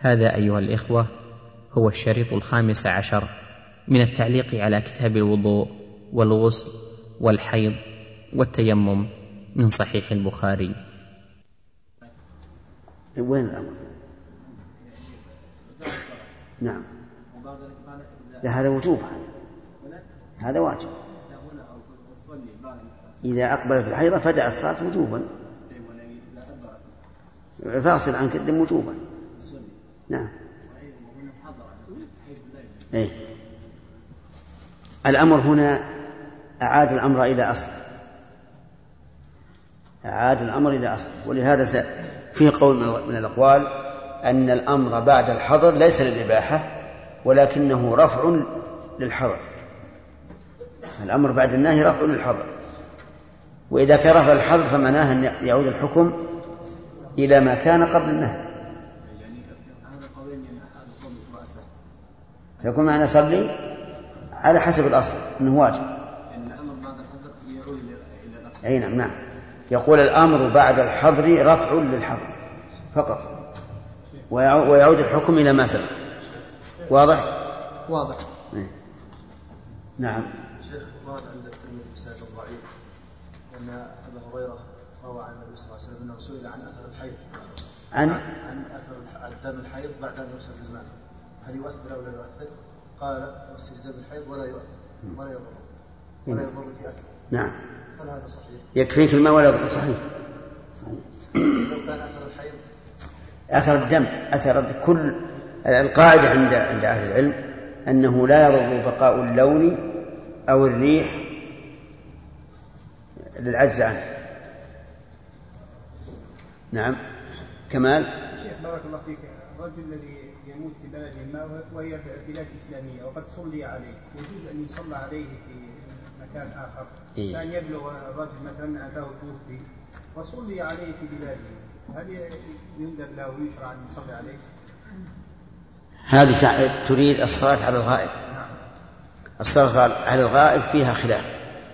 هذا أيها الإخوة هو الشريط 15 من التعليق على كتاب الوضوء والغسل والحيض والتيمم من صحيح البخاري. وين الأمر؟ نعم، هذا وجوب، هذا واجب. إذا أقبلت الحيضة فدع الصلاة وجوبا، فاصل عنك الدم وجوبا. نعم. إيه؟ الأمر هنا أعاد الأمر إلى أصل، أعاد الأمر إلى أصل. ولهذا في قول من الأقوال أن الأمر بعد الحظر ليس للإباحة ولكنه رفع للحظر. الأمر بعد النهي رفع للحظر، وإذا كان رفع الحظر فمعناه أن يعود الحكم إلى ما كان قبل النهي. يكون معنا صلي على حسب الأصل أنه واجب. أي نعم. يقول الأمر بعد الحظر رفع للحظر فقط، ويعود الحكم إلى ما سبق. واضح؟ نعم. شيخ، ورد عند الترمذي بإسناد ضعيف أن أبا هريرة روى عن النبي صلى الله عليه وسلم أنه سئل عن أثر الحيض، عن أثر دم الحيض بعد أن يغسل الماء، هل يؤثر أو لا يؤثر؟ قال يغسل دم الحيض ولا يؤثر ولا يضر في أكله. نعم. هل هذا صحيح؟ يكفيك الماء ولا يضر. صحيح. لو كان أثر الحيض، أثر الدم، أثر كل القاعدة عند أهل العلم أنه لا يضر بقاء اللون أو الريح للعجز عنه. نعم. كمال. شيخ بارك الله فيك، الرجل الذي يموت في بلد ما وهي بلاد إسلامية وقد صلي عليه، يجوز أن يصلى عليه في مكان آخر؟ كان يبلغ الرجل مثلا أتاه توفي وصلي عليه في بلاده، هل يندب له ويشرع أن يصلي عليه؟ هذه تريد الصلاة على الغائب. الصلاة على الغائب فيها خلاف،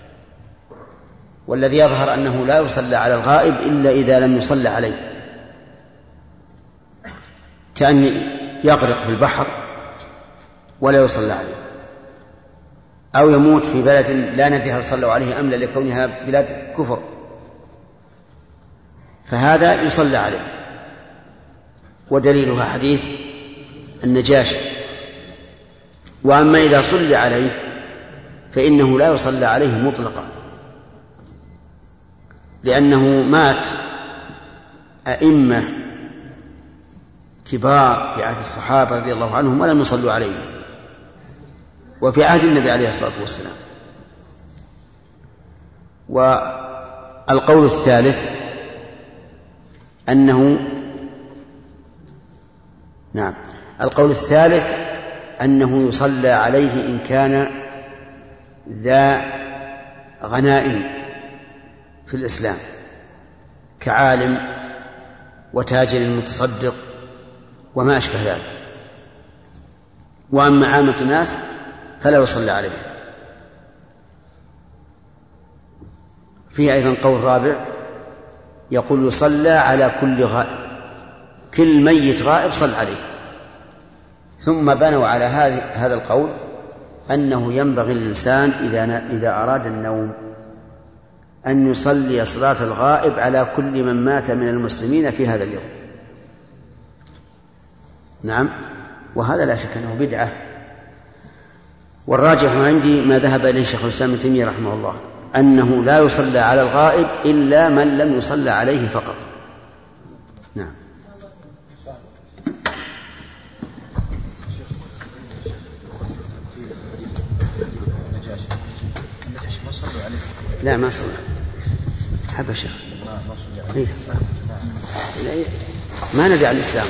والذي يظهر أنه لا يصلى على الغائب إلا إذا لم يصلى عليه، كأن يغرق في البحر ولا يصلى عليه، أو يموت في بلد لا ندري هل صلوا عليه أم لا لكونها بلاد كفر، فهذا يصلى عليه. ودليلها حديث النجاشي. وأما إذا صلى عليه فإنه لا يصلى عليه مطلقا، لأنه مات أئمة كبار في عهد الصحابة رضي الله عنهم ولم يصلوا عليه، وفي عهد النبي عليه الصلاة والسلام. والقول الثالث أنه يصلى عليه إن كان ذا غنائم في الإسلام كعالم وتاجر متصدق وما أشبه ذلك. وأما عامة الناس فلا يصلى عليه. فيه أيضا قول رابع يقول يصلى على كل غائب، كل ميت غائب صل عليه. ثم بنوا على هذا القول أنه ينبغي للإنسان إذا أراد النوم أن يصلي صلاة الغائب على كل من مات من المسلمين في هذا اليوم. نعم. وهذا لا شك أنه بدعة، والراجح عندي ما ذهب إليه شيخ الإسلام ابن تيمية رحمه الله، أنه لا يصلى على الغائب إلا من لم يصلى عليه فقط. نعم. لا ما صلى حبشة، ما نبي على الإسلام.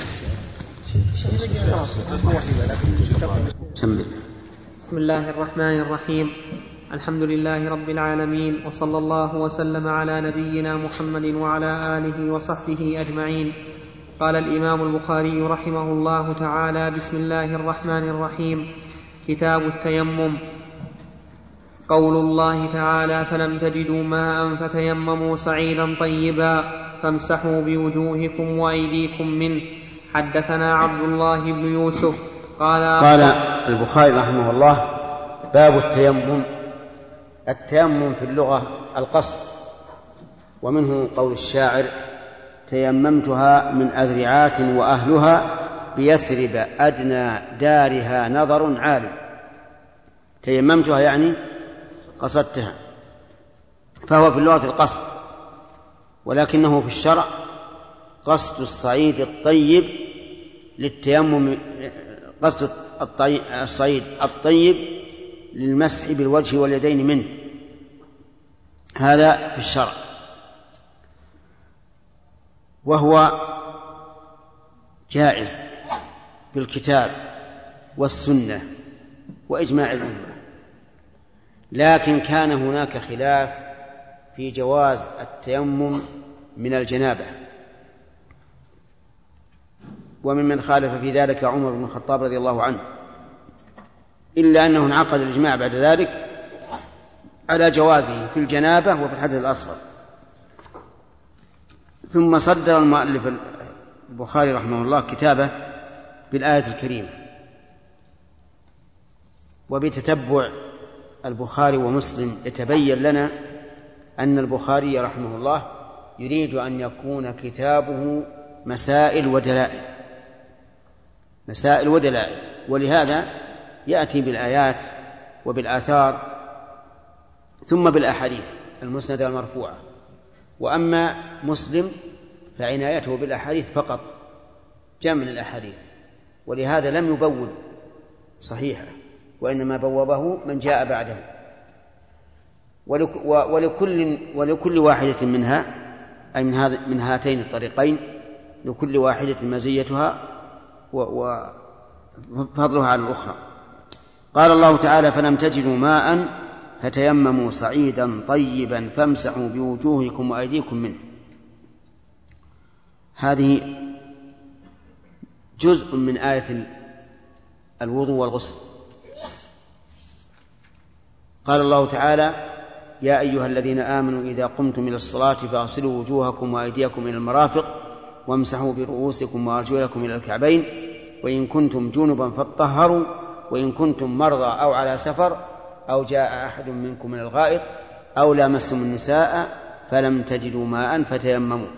بسم الله الرحمن الرحيم، الحمد لله رب العالمين، وصلى الله وسلم على نبينا محمد وعلى آله وصحبه أجمعين. قال الإمام البخاري رحمه الله تعالى: بسم الله الرحمن الرحيم. كتاب التيمم. قول الله تعالى: فلم تجدوا ماء فتيمموا صعيدا طيبا فامسحوا بوجوهكم وأيديكم منه، حدثنا عبد الله بن يوسف قال البخاري رحمه الله: باب التيمم. التيمم في اللغة القصد، ومنه قول الشاعر: تيممتها من أذرعات وأهلها بيثرب أدنى دارها نظر عالي. تيممتها يعني قصدتها، فهو في اللغة القصد، ولكنه في الشرع قصد الصعيد الطيب للتيمم، قصد الصعيد الطيب للمسح بالوجه واليدين منه، هذا في الشرع، وهو جائز بالكتاب والسنة وإجماع الأمة. لكن كان هناك خلاف في جواز التيمم من الجنابة، وممن خالف في ذلك عمر بن الخطاب رضي الله عنه، إلا أنه انعقد الإجماع بعد ذلك على جوازه في الجنابة وفي الحدث الأصغر. ثم صدر المؤلف البخاري رحمه الله كتابه بالآية الكريمة، وبتتبع البخاري ومسلم يتبين لنا أن البخاري رحمه الله يريد أن يكون كتابه مسائل ودلائل، ولهذا يأتي بالآيات وبالآثار ثم بالأحاديث المسندة المرفوعة. وأما مسلم فعنايته بالأحاديث فقط، جمع الأحاديث، ولهذا لم يبوب صحيحة، وإنما بوبه من جاء بعده. ولكل واحدة منها، أي من هاتين الطريقين، لكل واحدة مزيتها وفضلها على الأخرى. قال الله تعالى: فلم تجدوا ماء فتيمموا صعيدا طيبا فامسحوا بوجوهكم وأيديكم منه. هذه جزء من آية الوضوء والغسل. قال الله تعالى: يا أيها الذين آمنوا إذا قمتم إلى الصلاة فاغسلوا وجوهكم وأيديكم إلى المرافق وامسحوا برؤوسكم وأرجلكم إلى الكعبين وإن كنتم جنبا فاطهروا وإن كنتم مرضى أو على سفر أو جاء أحد منكم من الغائط أو لامستم النساء فلم تجدوا ماء فتيمموا.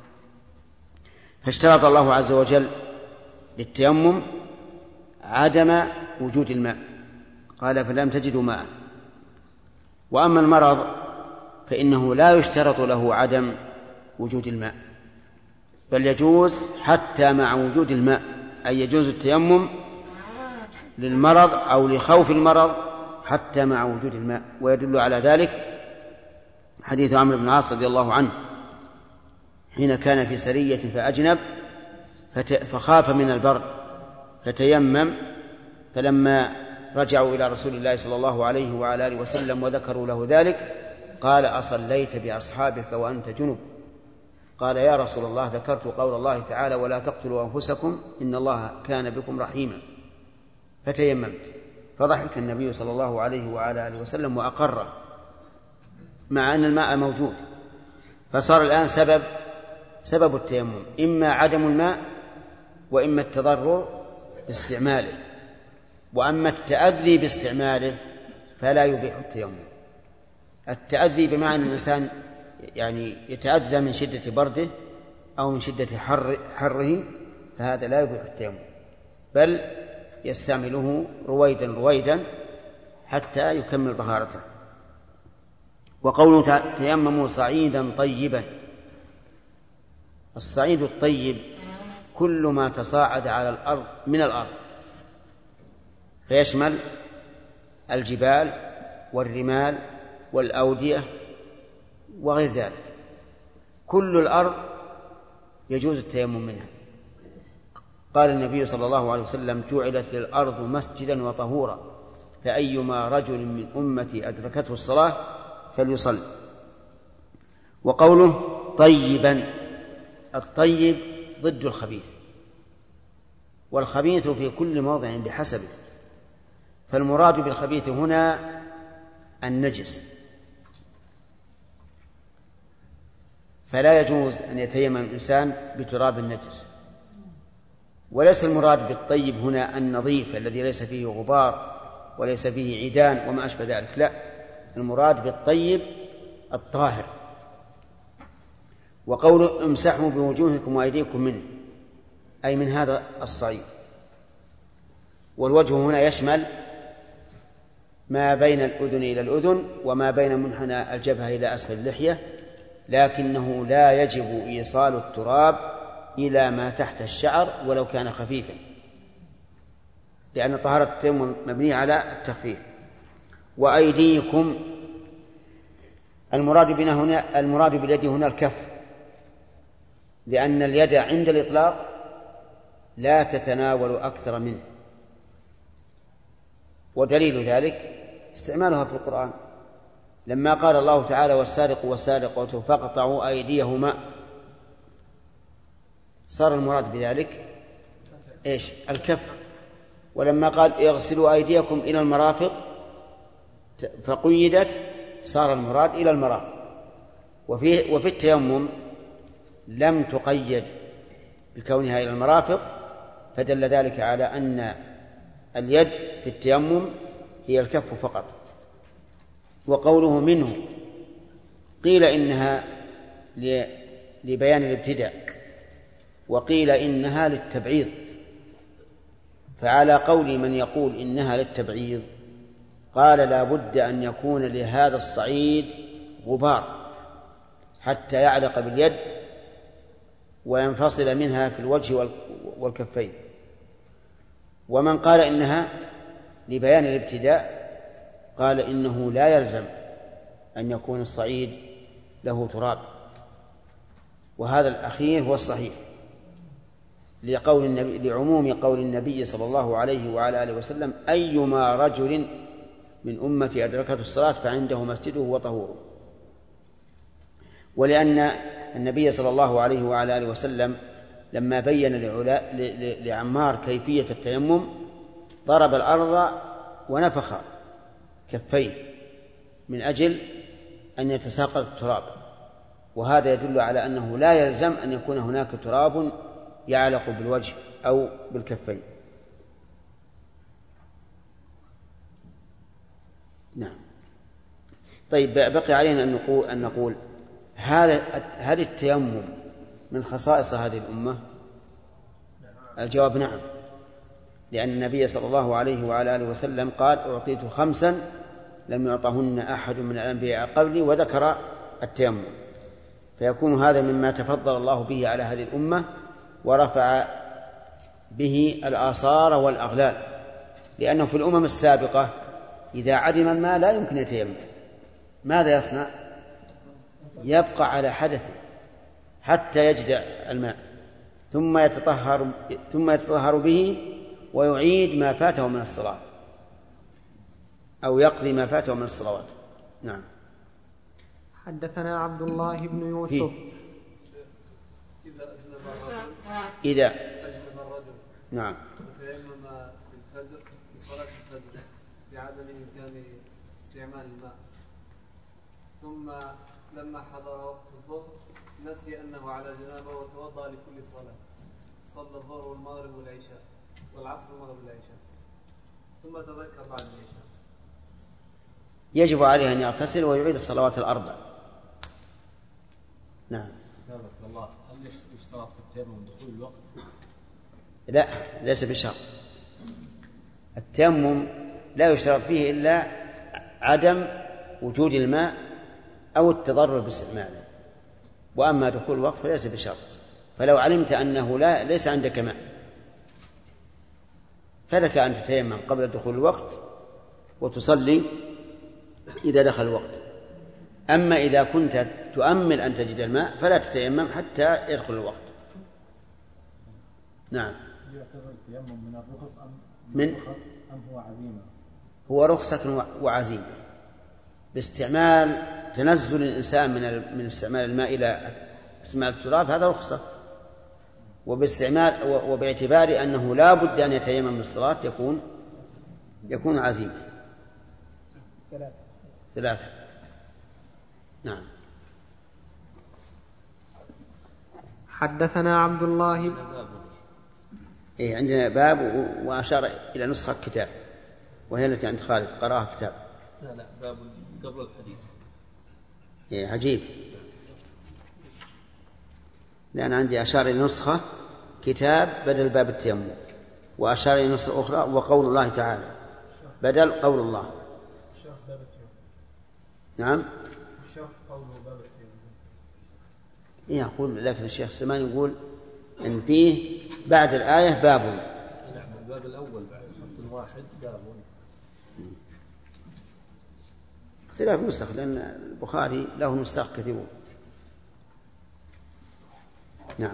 فاشترط الله عز وجل للتيمم عدم وجود الماء، قال: فلم تجدوا ماء. وأما المرض فإنه لا يشترط له عدم وجود الماء، بل يجوز حتى مع وجود الماء، أي يجوز التيمم للمرض أو لخوف المرض حتى مع وجود الماء. ويدل على ذلك حديث عمرو بن العاص رضي الله عنه حين كان في سرية فأجنب فخاف من البرد فتيمم، فلما رجعوا إلى رسول الله صلى الله عليه وعلى آله وسلم وذكروا له ذلك قال: أصليت بأصحابك وأنت جنب؟ قال: يا رسول الله ذكرت قول الله تعالى: ولا تقتلوا أنفسكم إن الله كان بكم رحيما، فتيممت. فضحك النبي صلى الله عليه وعلى آله وسلم وأقره، مع أن الماء موجود. فصار الآن سبب التيمم إما عدم الماء وإما التضرر باستعماله، وأما التأذي باستعماله فلا يبيح التيمم. التأذي بمعنى أن الإنسان يعني يتأذى من شدة برده أو من شدة حره، فهذا لا يبيح التيمم، بل يستعمله رويدا حتى يكمل طهارته. وقوله تيمموا صعيدا طيبا، الصعيد الطيب كل ما تصاعد على الأرض من الأرض، فيشمل الجبال والرمال والأودية وغير ذلك. كل الأرض يجوز التيمم منها. قال النبي صلى الله عليه وسلم: جعلت للأرض مسجدا وطهورا، فأيما رجل من أمتي أدركته الصلاة فليصل. وقوله طيبا، الطيب ضد الخبيث، والخبيث في كل موضع بحسبه، فالمراد بالخبيث هنا النجس، فلا يجوز أن يتيمم الإنسان بتراب النجس، وليس المراد بالطيب هنا النظيف الذي ليس فيه غبار وليس فيه عيدان وما أشبه ذلك، لا، المراد بالطيب الطاهر. وقوله امسحوا بوجوهكم وأيديكم منه أي من هذا الصعيد. والوجه هنا يشمل ما بين الأذن إلى الأذن وما بين منحنى الجبهة إلى أسفل اللحية، لكنه لا يجب إيصال التراب إلى ما تحت الشعر ولو كان خفيفا، لأن طهارة التيمم مبنية على التخفيف. وأيديكم المراد باليد هنا الكف، لأن اليد عند الإطلاق لا تتناول أكثر منه، ودليل ذلك استعمالها في القرآن لما قال الله تعالى والسارق والسارقة فاقطعوا أيديهما، صار المراد بذلك إيش؟ الكف. ولما قال اغسلوا أيديكم إلى المرافق فقيدت، صار المراد إلى المرافق. وفي التيمم لم تقيد بكونها إلى المرافق، فدل ذلك على أن اليد في التيمم هي الكف فقط. وقوله منه قيل إنها لبيان الابتداء، وقيل إنها للتبعيض، فعلى قول من يقول إنها للتبعيض قال لا بد أن يكون لهذا الصعيد غبار حتى يعلق باليد وينفصل منها في الوجه والكفين. ومن قال إنها لبيان الابتداء قال إنه لا يلزم أن يكون الصعيد له تراب، وهذا الأخير هو الصحيح لعموم قول النبي صلى الله عليه وعلى آله وسلم أيما رجل من أمتي أدركته الصلاة فعنده مسجده وطهوره. ولأن النبي صلى الله عليه وعلى آله وسلم لما بين لعمار كيفية التيمم ضرب الأرض ونفخ كفيه من أجل أن يتساقط التراب، وهذا يدل على أنه لا يلزم أن يكون هناك تراب يعلق بالوجه أو بالكفين. نعم. طيب بقي علينا أن نقول هل التيمم من خصائص هذه الأمة؟ الجواب نعم، لأن النبي صلى الله عليه وعلى آله وسلم قال أعطيت 5 لم يعطهن أحد من الأنبياء قبلي، وذكر التيمم، فيكون هذا مما تفضل الله به على هذه الأمة ورفع به الآثار والأغلال، لأنه في الأمم السابقة إذا عدم الماء لا يمكن يتيمم، ماذا يصنع؟ يبقى على حدثه حتى يجد الماء ثم يتطهر به ويعيد ما فاته من الصلاة أو يقضي ما فاته من الصلوات. نعم. حدثنا عبد الله بن يوسف. إذا أجنب الرجل نعم وتيمم الفجر لصلاة الفجر بعدم إمكان استعمال الماء، ثم لما حضر وقت الظهر نسي أنه على جنابه وتوضأ لكل صلاة، صلى الظهر والمغرب والعشاء والعصر والمغرب والعشاء، ثم تذكر بعد العشاء، يجب عليه أن يغتسل ويعيد الصلوات الأربع. نعم. الله، هل يشترط في التيمم دخول الوقت؟ لا، ليس بشرط. التيمم لا يشترط فيه إلا عدم وجود الماء أو التضرر باستعماله، وأما دخول الوقت فليس بشرط. فلو علمت أنه ليس عندك ماء فلك أن تتيمم قبل دخول الوقت وتصلي إذا دخل الوقت. أما إذا كنت تؤمل أن تجد الماء فلا تتيمم حتى يدخل الوقت. نعم. يعتبر التيمم من الرخص أم هو عزيمة؟ هو رخصة وعزيمة باستعمال تنزل الإنسان من استعمال الماء إلى استعمال التراب، هذا رخصة، وباعتبار أنه لا بد أن يتيمم من الصلاة يكون عزيمة. 3. نعم. حدثنا عبد الله إيه عندنا باب وأشار إلى نسخة كتاب وهي التي عند خالد قرأها كتاب. لا باب قبل الحديث. إيه عجيب، لأن عندي أشار إلى نسخة كتاب بدل باب التيمم، وأشار إلى نسخة أخرى وقول الله تعالى بدل قول الله. نعم يقول، لكن الشيخ سلمان يقول إن فيه بعد الآية باب. الباب الأول بعد واحد باب. اختلاف نسخ، لأن البخاري له نسخ كثيرون. نعم.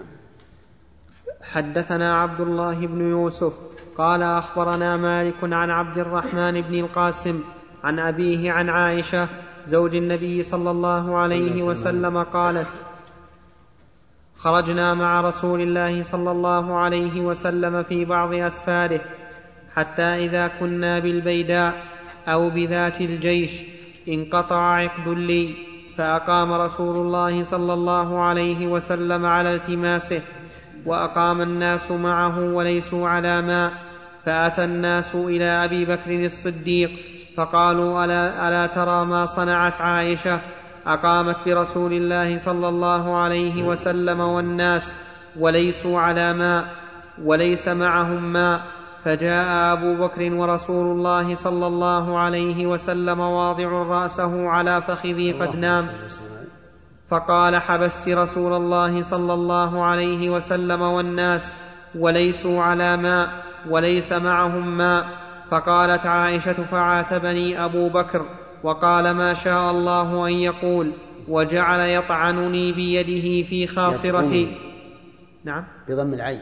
حدثنا عبد الله بن يوسف قال أخبرنا مالك عن عبد الرحمن بن القاسم عن أبيه عن عائشة زوج النبي صلى الله عليه وسلم قالت: خرجنا مع رسول الله صلى الله عليه وسلم في بعض أسفاره حتى إذا كنا بالبيداء أو بذات الجيش انقطع عقد لي، فأقام رسول الله صلى الله عليه وسلم على التماسه، وأقام الناس معه وليسوا على ماء، فأتى الناس إلى أبي بكر الصديق فقالوا: ألا ترى ما صنعت عائشة؟ أقامت برسول الله صلى الله عليه وسلم والناس وليسوا على ماء وليس معهم ماء. فجاء أبو بكر ورسول الله صلى الله عليه وسلم واضع رأسه على فخذي قد نام، فقال: حبست رسول الله صلى الله عليه وسلم والناس وليسوا على ماء وليس معهم ماء. فقالت عائشة: فعاتبني أبو بكر وقال: ما شاء الله أن يقول، وجعل يطعنني بيده في خاصرتي. نعم بضم العين.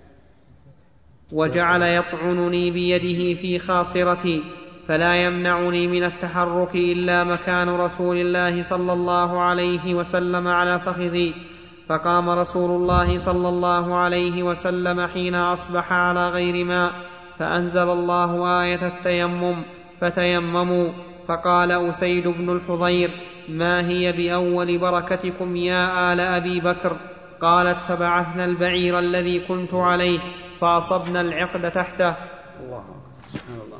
وجعل يطعنني بيده في خاصرتي، فلا يمنعني من التحرك إلا مكان رسول الله صلى الله عليه وسلم على فخذي. فقام رسول الله صلى الله عليه وسلم حين أصبح على غير ماء، فأنزل الله آية التيمم فتيمموا. فقال أسيد بن الحضير: ما هي بأول بركتكم يا آل أبي بكر؟ قالت: فبعثنا البعير الذي كنت عليه فأصبنا العقد تحته. الله سبحان الله.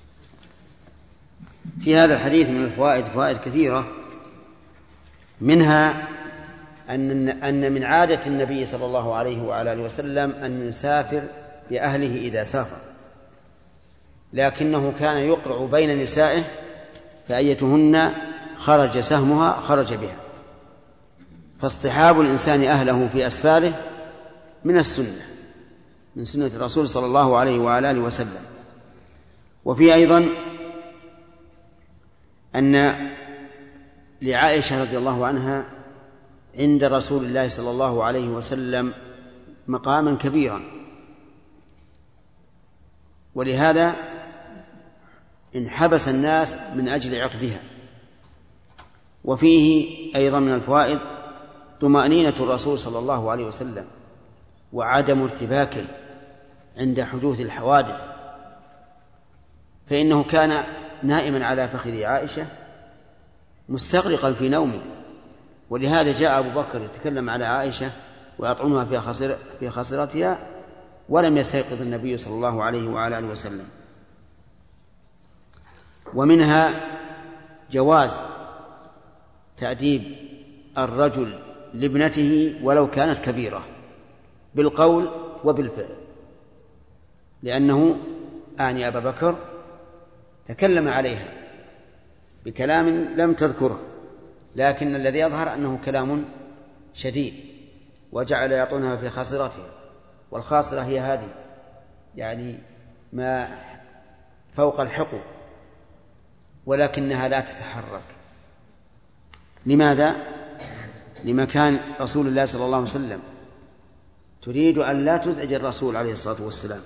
في هذا الحديث من الفوائد فوائد كثيرة، منها أن من عادة النبي صلى الله عليه وعلى آله وسلم أن يسافر بأهله إذا سافر، لكنه كان يقرع بين نسائه فأيتهن خرج سهمها خرج بها. فاصطحاب الإنسان أهله في أسفاره من السنة، من سنة الرسول صلى الله عليه وعلى آله وسلم. وفي أيضا أن لعائشة رضي الله عنها عند رسول الله صلى الله عليه وسلم مقاما كبيرا، ولهذا انحبس الناس من أجل عقدها. وفيه أيضا من الفوائد طمأنينة الرسول صلى الله عليه وسلم وعدم ارتباكه عند حدوث الحوادث، فإنه كان نائما على فخذ عائشة مستغرقا في نومه، ولهذا جاء أبو بكر يتكلم على عائشة ويطعنها في خاصرتها ولم يستيقظ النبي صلى الله عليه وعلى آله وسلم. ومنها جواز تأديب الرجل لابنته ولو كانت كبيرة بالقول وبالفعل، لأنه أعني أبا بكر تكلم عليها بكلام لم تذكره، لكن الذي يظهر أنه كلام شديد، وجعل يطعنها في خاصرتها، والخاصرة هي هذه يعني ما فوق الحقوق، ولكنها لا تتحرك. لماذا؟ لمكان رسول الله صلى الله عليه وسلم، تريد أن لا تزعج الرسول عليه الصلاة والسلام.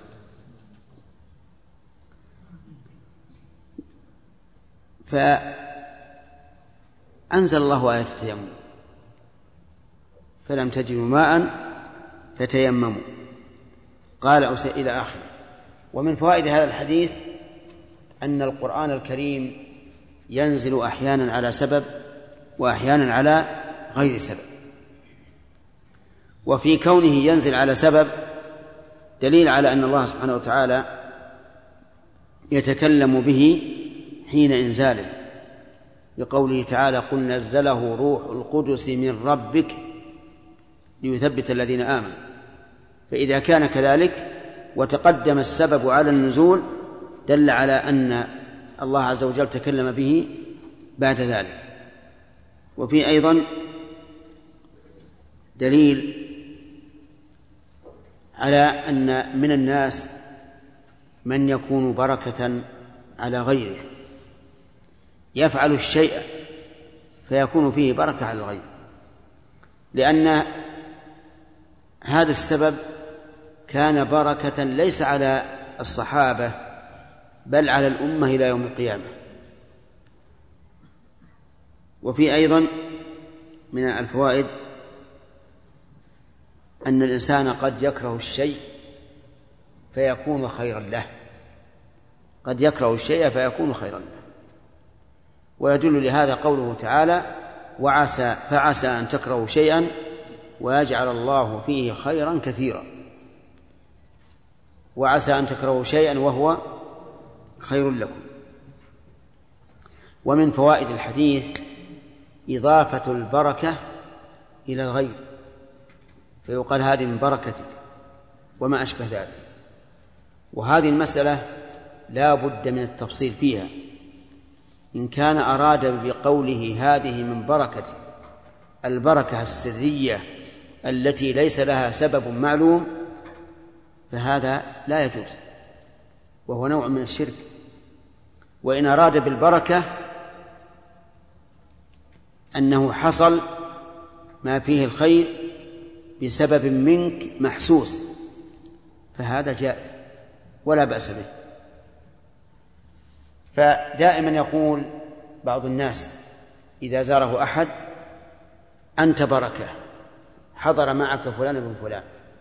فأنزل الله آية التيمم فلم تجدوا ماء فتيمموا، قال إلى آخره. ومن فوائد هذا الحديث أن القرآن الكريم ينزل أحيانا على سبب وأحيانا على غير سبب، وفي كونه ينزل على سبب دليل على أن الله سبحانه وتعالى يتكلم به حين إنزاله، بقوله تعالى: قل نزله روح القدس من ربك ليثبت الذين آمنوا. فإذا كان كذلك وتقدم السبب على النزول دل على أن الله عز وجل تكلم به بعد ذلك. وفي أيضا دليل على أن من الناس من يكون بركة على غيره، يفعل الشيء فيكون فيه بركة على الغير، لأن هذا السبب كان بركة ليس على الصحابة بل على الأمة إلى يوم القيامة. وفي أيضا من الفوائد أن الإنسان قد يكره الشيء فيكون خيرا له، قد يكره الشيء فيكون خيرا له. ويدل لهذا قوله تعالى: فعسى أن تكرهوا شيئا ويجعل الله فيه خيرا كثيرا. وعسى أن تكرهوا شيئا وهو خير لكم. ومن فوائد الحديث إضافة البركة إلى الغير، فيقال هذه من بركتك وما أشبه ذلك. وهذه المسألة لا بد من التفصيل فيها. إن كان أراد بقوله هذه من بركتك البركة السرية التي ليس لها سبب معلوم فهذا لا يجوز، وهو نوع من الشرك. وإن أراد بالبركة أنه حصل ما فيه الخير بسبب منك محسوس فهذا جائز ولا بأس به. فدائما يقول بعض الناس إذا زاره أحد: أنت بركة، حضر معك فلان بن فلان.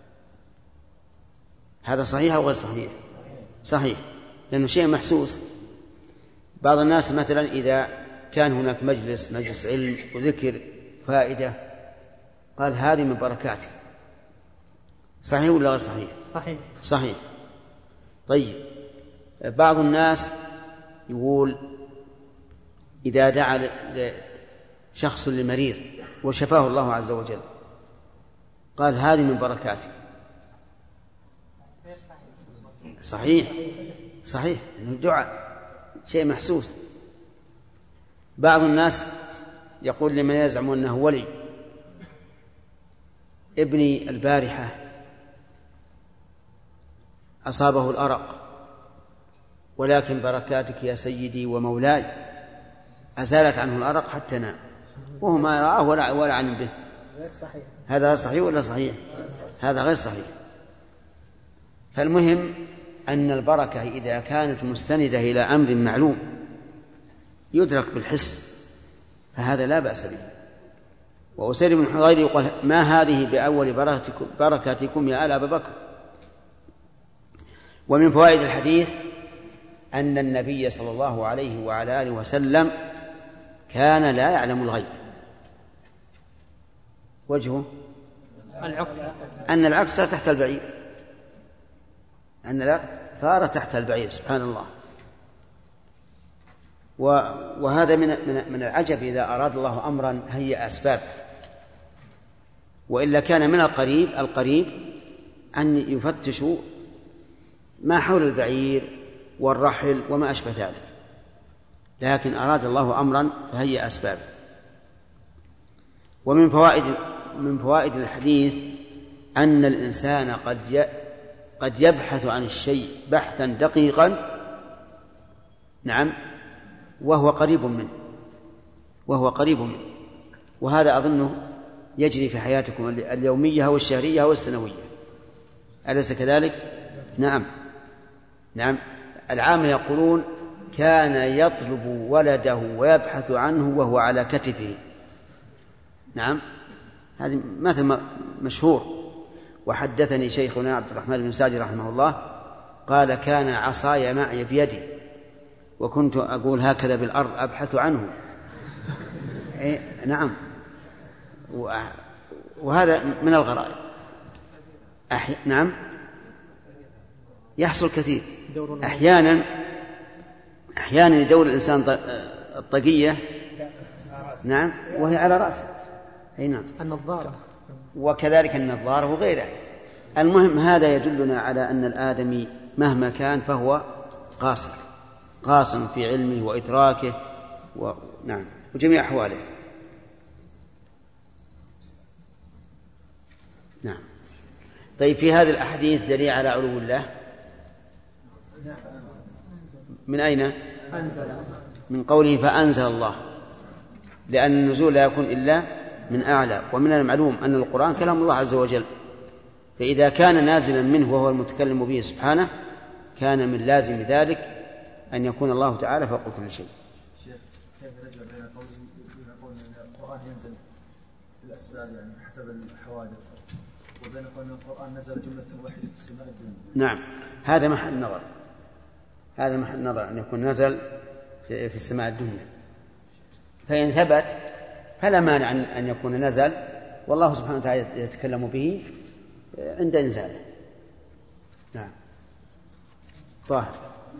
هذا صحيح أو غير صحيح؟ صحيح، لأنه شيء محسوس. بعض الناس مثلا إذا كان هناك مجلس علم وذكر فائدة قال هذه من بركاتك. صحيح ولا غير صحيح؟ صحيح. صحيح. طيب، بعض الناس يقول إذا دعا شخص لمريض وشفاه الله عز وجل قال هذه من بركاتك. صحيح، صحيح، إنه الدعاء شيء محسوس. بعض الناس يقول لمن يزعم أنه ولي: ابني البارحة أصابه الأرق ولكن بركاتك يا سيدي ومولاي أزالت عنه الأرق حتى نام، وهو ما رآه ولا علم به. هذا غير صحيح ولا صحيح؟ هذا غير صحيح. فالمهم أن البركة إذا كانت مستندة إلى أمر معلوم يدرك بالحس فهذا لا بأس به. وأسيد بن حضير يقول: ما هذه بأول بركاتكم يا آل أبي بكر. ومن فوائد الحديث أن النبي صلى الله عليه وعلى آله وسلم كان لا يعلم الغيب. وجهه أن العكس صار تحت البعير، أن العكس صار تحت البعير، سبحان الله. وهذا من العجب إذا أراد الله أمرا هيأ أسباب. وإلا كان من القريب أن يفتشوا ما حول البعير والرحل وما أشبه ذلك، لكن أراد الله أمرا فهيأ أسباب. ومن فوائد الحديث أن الإنسان قد يبحث عن الشيء بحثا دقيقا، نعم، وهو قريب منه. وهذا أظنه يجري في حياتكم اليومية والشهرية والسنوية، أليس كذلك؟ نعم. العامة يقولون: كان يطلب ولده ويبحث عنه وهو على كتفه. نعم، هذا مثل مشهور. وحدثني شيخنا عبد الرحمن بن سعدي رحمه الله قال: كان عصاي معي بيدي وكنت أقول هكذا بالأرض أبحث عنه. نعم، وهذا من الغرائب. نعم، يحصل كثير. أحيانا يدور الإنسان الطاقية نعم وهي على رأسه. أي نعم. النظارة وكذلك النظارة وغيره. المهم هذا يدلنا على أن الآدمي مهما كان فهو قاصر في علمه وإدراكه نعم وجميع أحواله. نعم. طيب في هذه الأحاديث دليل على علو الله من أين؟ من قوله فأنزل الله، لأن النزول لا يكون إلا من أعلى. ومن المعلوم أن القرآن كلام الله عز وجل، فإذا كان نازلا منه وهو المتكلم به سبحانه كان من لازم ذلك أن يكون الله تعالى فوق كل شيء. شيخ كيف نجمع بين قول أن القرآن ينزل في الأسباب يعني حسب الحوادث وبين قول أن القرآن نزل جملة واحدة في السماء الدنيا؟ نعم هذا محل نظر أن يكون نزل في السماء الدنيا، فإن ثبت فلا مانع أن يكون نزل والله سبحانه وتعالى يتكلم به عند إنزاله. نعم. طاهر.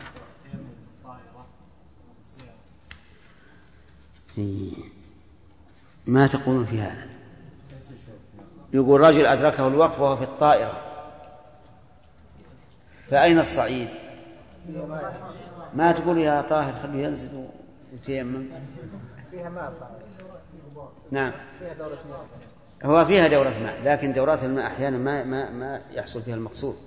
ما تقولون في هذا؟ يقول رجل أدركه الوقت وهو في الطائرة، فأين الصعيد؟ ما تقول يا طاهر خليه ينزل ويتيمم. فيها ماء. نعم فيها دورة ماء. هو فيها دورة ماء، لكن دورات الماء أحيانا ما يحصل فيها المقصود،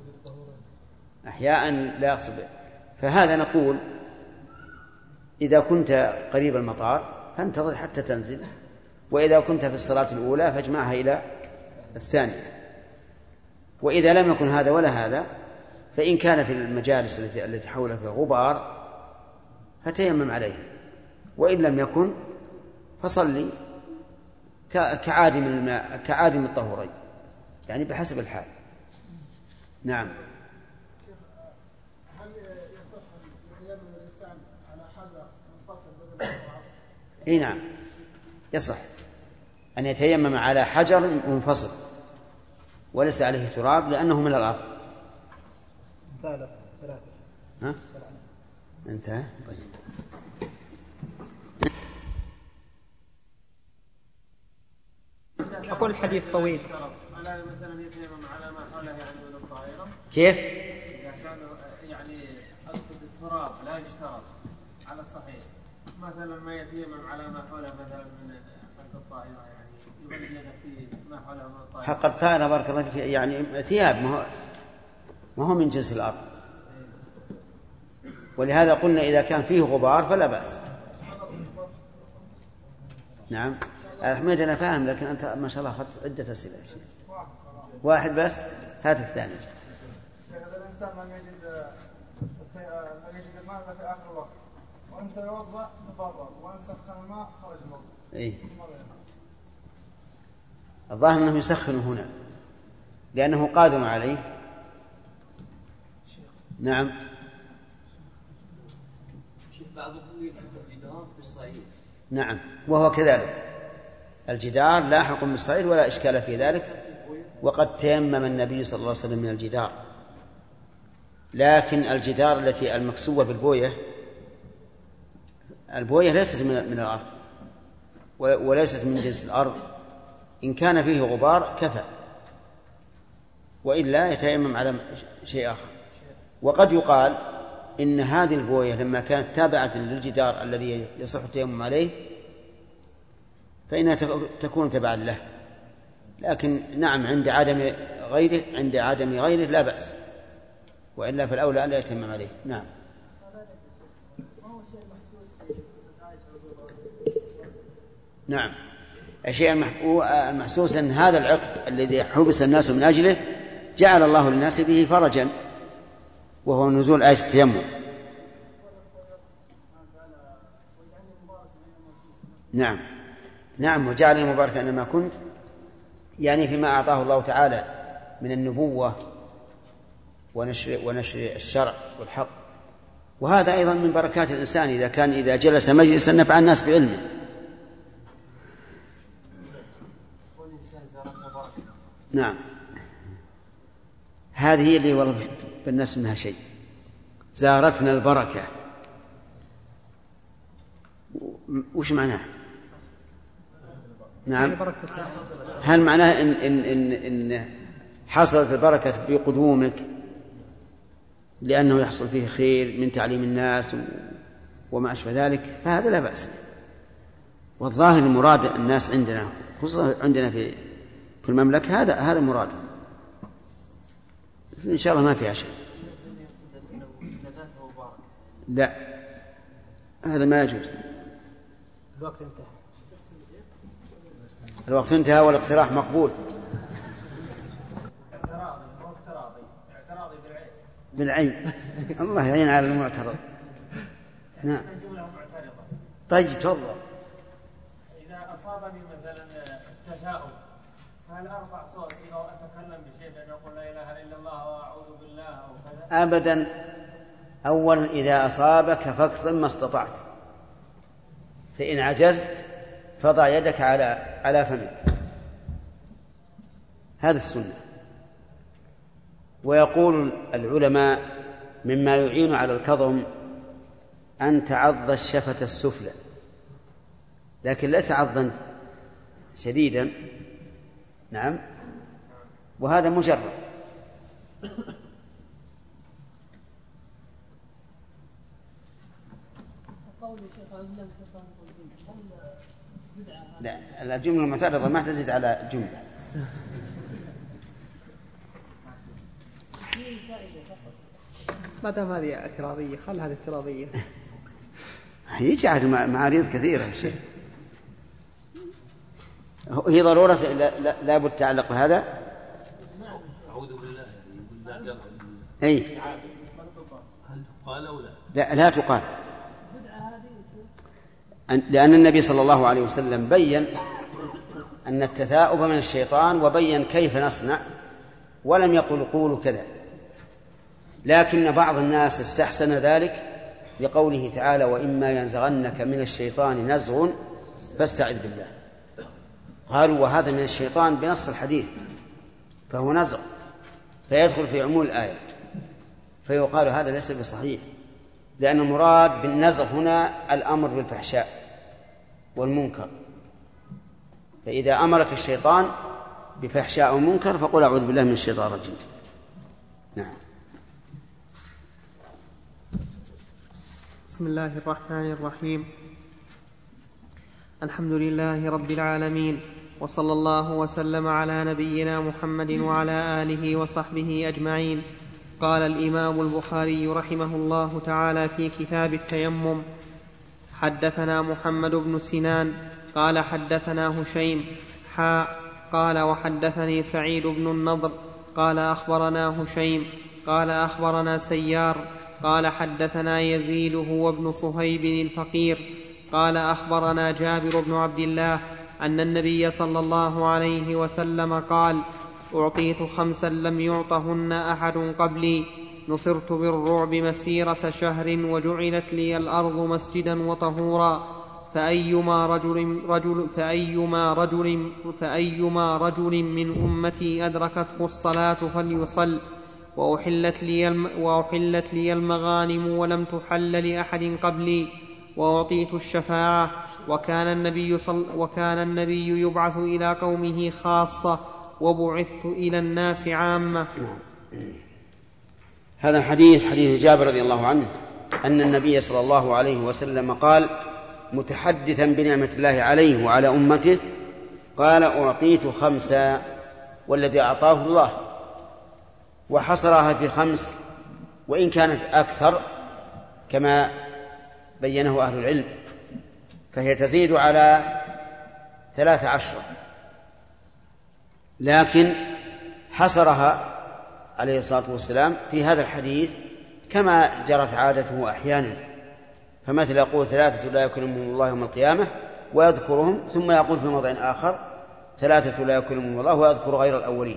أحيانا لا يحصل بها. فهذا نقول إذا كنت قريب المطار فانتظر حتى تنزل، وإذا كنت في الصلاة الأولى فاجمعها إلى الثانية. وإذا لم يكن هذا ولا هذا فإن كان في المجالس التي حولك غبار فتيمم عليه، وإن لم يكن فصلي كعادم الماء كعادم الطهورين، يعني بحسب الحال. نعم. هل يصح التيمم الإنسان على حجر منفصل بدل التراب؟ إيه نعم يصح أن يتيمم على حجر منفصل وليس عليه تراب لأنه من الأرض. ثلاثة. ها؟ انتهى. طيب. أقول الحديث طويل. على مثلا يتيمم على ما حوله يعني من الطائرة. كيف؟ إذا كان يعني أقصد التراب لا يشترط على الصحيح، مثلا ما يتيمم على ما حوله مثلا من حق الطائرة يعني يبين في ما حوله من الطائرة. حق الطائرة بارك الله فيك يعني ثياب ما هو من جنس الأرض، ولهذا قلنا إذا كان فيه غبار فلا بأس. نعم أحمد أنا فاهم، لكن أنت ما شاء الله أخذت عدة أسئلة. واحد بس هذا الثاني. إذا الإنسان لم يجد الماء في آخر الوقت وأنت يوضأ تضرر وأن سخن الماء خرج الوقت. إيه. الظاهر أنه يسخن هنا لأنه قادم عليه. نعم. نعم وهو كذلك الجدار لاحق بالصعيد ولا إشكال في ذلك، وقد تيمم النبي صلى الله عليه وسلم من الجدار، لكن الجدار التي المكسوة بالبوية البوية ليست من الأرض وليست من جنس الأرض، إن كان فيه غبار كفى، وإلا يتيمم على شيء آخر. وقد يقال إن هذه البوية لما كانت تابعة للجدار الذي يصح التيمم عليه فإنها تكون تبعا له، لكن نعم عند عدم غيره لا بأس، وإلا فالأولى ألا يتيمم عليه. نعم. نعم الشيء المحسوس أن هذا العقد الذي حبس الناس من أجله جعل الله للناس به فرجا، وهو نزول آية التيمم. نعم وجعلني مباركا أينما كنت، يعني فيما أعطاه الله تعالى من النبوة ونشر الشرع والحق. وهذا أيضا من بركات الإنسان إذا جلس مجلسا نفع الناس بعلمه. نعم هذه هي اللي والله بالنفس منها شيء. زارتنا البركة، وش معناه؟ نعم، هل معناه إن حصلت البركة بقدومك لأنه يحصل فيه خير من تعليم الناس وما أشبه ذلك، فهذا لا بأس. والظاهر المراد الناس عندنا، خصوصا عندنا في المملكة، هذا مراد إن شاء الله ما فيها شيء. لا، هذا ما يجوز. الوقت انتهى والاقتراح مقبول. بالعين. الله يعين على المعترض. نعم. طيب تفضل. إذا أصابني مثلا التثاؤب، هل أرفع صوتي أو أتكلم بشيء بأن أقول لا إله إلا الله وأعوذ بالله أو كذا؟ أبدا. أولا إذا أصابك فاكظم ما استطعت، فإن عجزت فضع يدك على فمك، هذا السنة. ويقول العلماء مما يعين على الكظم أن تعض الشفة السفلى، لكن ليس عضا شديدا. نعم، وهذا مجرد. لا، الجملة المعترضة ما تزيد على جملة. ما دام هذه اعتراضية خل هذه اعتراضية. يجي عاد معارض كثيرة الشيء. هي ضرورة لا بد تعلق بهذا. أعوذ بالله. أي. هل تقال أو لا؟ لا تقال، لأن النبي صلى الله عليه وسلم بين أن التثاؤب من الشيطان وبين كيف نصنع، ولم يقل قولوا كذا. لكن بعض الناس استحسن ذلك لقوله تعالى: وإما ينزغنك من الشيطان نزغ فاستعذ بالله. قالوا وهذا من الشيطان بنص الحديث، فهو نزغ فيدخل في عموم الآية، فيقال هذا ليس بصحيح، لأن المراد بالنزغ هنا الأمر بالفحشاء والمنكر. فإذا أمرك الشيطان بفحشاء ومنكر فقل أعوذ بالله من الشيطان الرجيم. نعم. بسم الله الرحمن الرحيم. الحمد لله رب العالمين، وصلى الله وسلم على نبينا محمد وعلى آله وصحبه أجمعين. قال الإمام البخاري رحمه الله تعالى في كتاب التيمم: حدثنا محمد بن سنان قال حدثنا هشيم قال وحدثني سعيد بن النضر قال أخبرنا هشيم قال أخبرنا سيار قال حدثنا يزيد هو ابن صهيب الفقير قال أخبرنا جابر بن عبد الله أن النبي صلى الله عليه وسلم قال: أعطيت 5 لم يعطهن أحد قبلي: نصرت بالرعب مسيرة شهر، وجعلت لي الأرض مسجدا وطهورا، فأيما رجل من أمتي أدركته الصلاة فليصل، وأحلت لي المغانم ولم تحل لأحد قبلي، وأعطيت الشفاعة، وكان النبي يبعث إلى قومه خاصة، وبعثت إلى الناس عامة. هذا الحديث حديث جابر رضي الله عنه أن النبي صلى الله عليه وسلم قال متحدثا بنعمة الله عليه وعلى أمته: قال: أعطيت 5 والذي أعطاه الله، وحصرها في 5 وإن كانت أكثر كما بينه أهل العلم، فهي تزيد على 13، لكن حصرها عليه الصلاة والسلام في هذا الحديث كما جرت عادته أحيانا، فمثل يقول 3 لا يكلمهم الله يوم القيامة ويذكرهم، ثم يقول في موضع آخر 3 لا يكلمهم الله ويذكر غير الأولين.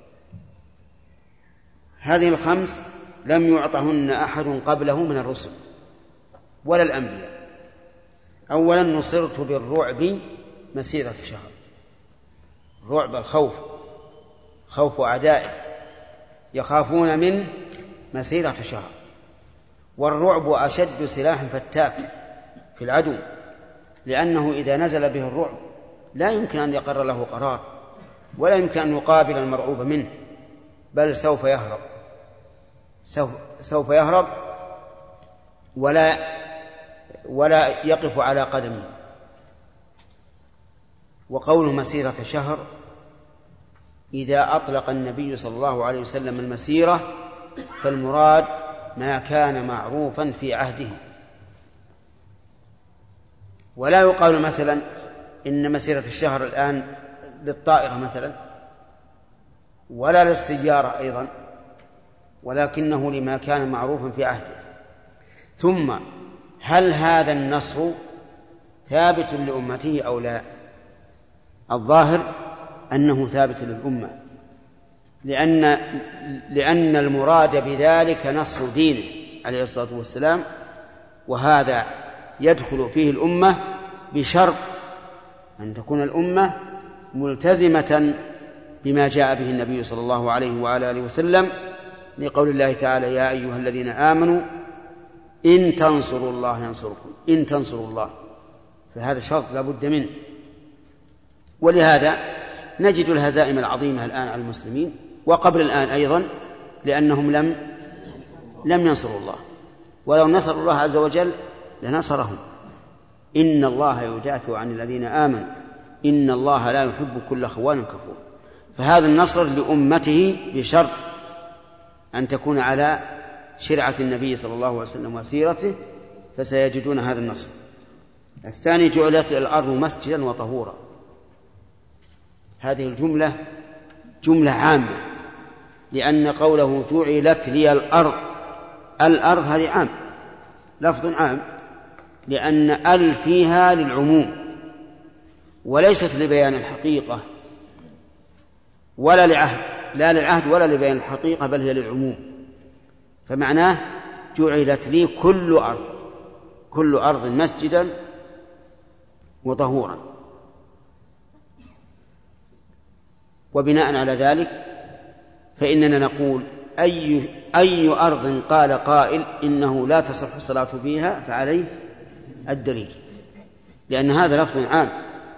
هذه 5 لم يعطهن أحد قبله من الرسل ولا الأنبياء. أولا: نصرت بالرعب مسيرة شهر. رعب الخوف، خوف أعدائه يخافون منه مسيرة شهر. والرعب أشد سلاح فتاك في العدو، لأنه إذا نزل به الرعب لا يمكن أن يقر له قرار، ولا يمكن أن يقابل المرعوب منه، بل سوف يهرب ولا يقف على قدمه. وقوله مسيرة شهر، إذا أطلق النبي صلى الله عليه وسلم المسيرة فالمراد ما كان معروفا في عهده، ولا يقال مثلا إن مسيرة الشهر الآن للطائرة مثلا ولا للسيارة أيضا، ولكنه لما كان معروفا في عهده. ثم هل هذا النصر ثابت لأمته أو لا؟ الظاهر أنه ثابت للأمة، لأن المراد بذلك نصر دينه عليه الصلاة والسلام، وهذا يدخل فيه الأمة بشرط أن تكون الأمة ملتزمة بما جاء به النبي صلى الله عليه وعلى آله وسلم، لقول الله تعالى: يا أيها الذين آمنوا إن تنصروا الله ينصركم، إن تنصروا الله، فهذا شرط لا بد منه. ولهذا نجد الهزائم العظيمة الآن على المسلمين، وقبل الآن أيضا، لأنهم لم ينصروا الله، ولو نصروا الله عز وجل لنصرهم. إن الله يدافع عن الذين آمنوا إن الله لا يحب كل خوان كفور. فهذا النصر لأمته بشرط أن تكون على شرعة النبي صلى الله عليه وسلم وسيرته، فسيجدون هذا النصر. الثاني: جعلت الأرض مسجدا وطهورا. هذه الجملة جملة عامة، لأن قوله جعلت لي الأرض هذه عام، لفظ عام، لأن ال فيها للعموم وليست لبيان الحقيقة ولا لعهد، لا للعهد ولا لبيان الحقيقة، بل هي للعموم. فمعناه جعلت لي كل أرض مسجدا وطهورا. وبناء على ذلك فإننا نقول أي أرض قال قائل إنه لا تصح الصلاة فيها فعليه الدليل، لأن هذا لفظ عام.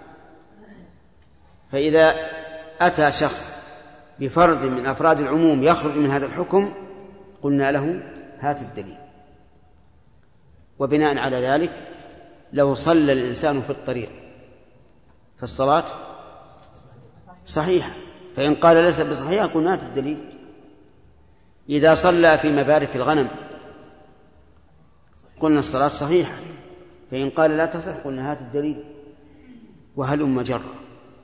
فإذا أتى شخص بفرد من أفراد العموم يخرج من هذا الحكم قلنا له هات الدليل. وبناء على ذلك لو صلى الإنسان في الطريق فالصلاة صحيحة، فإن قال ليس بصحيحة قلنا هات الدليل. إذا صلى في مبارك الغنم قلنا الصلاة صحيحة، فإن قال لا تصح قلنا هات الدليل، وهلم جرا.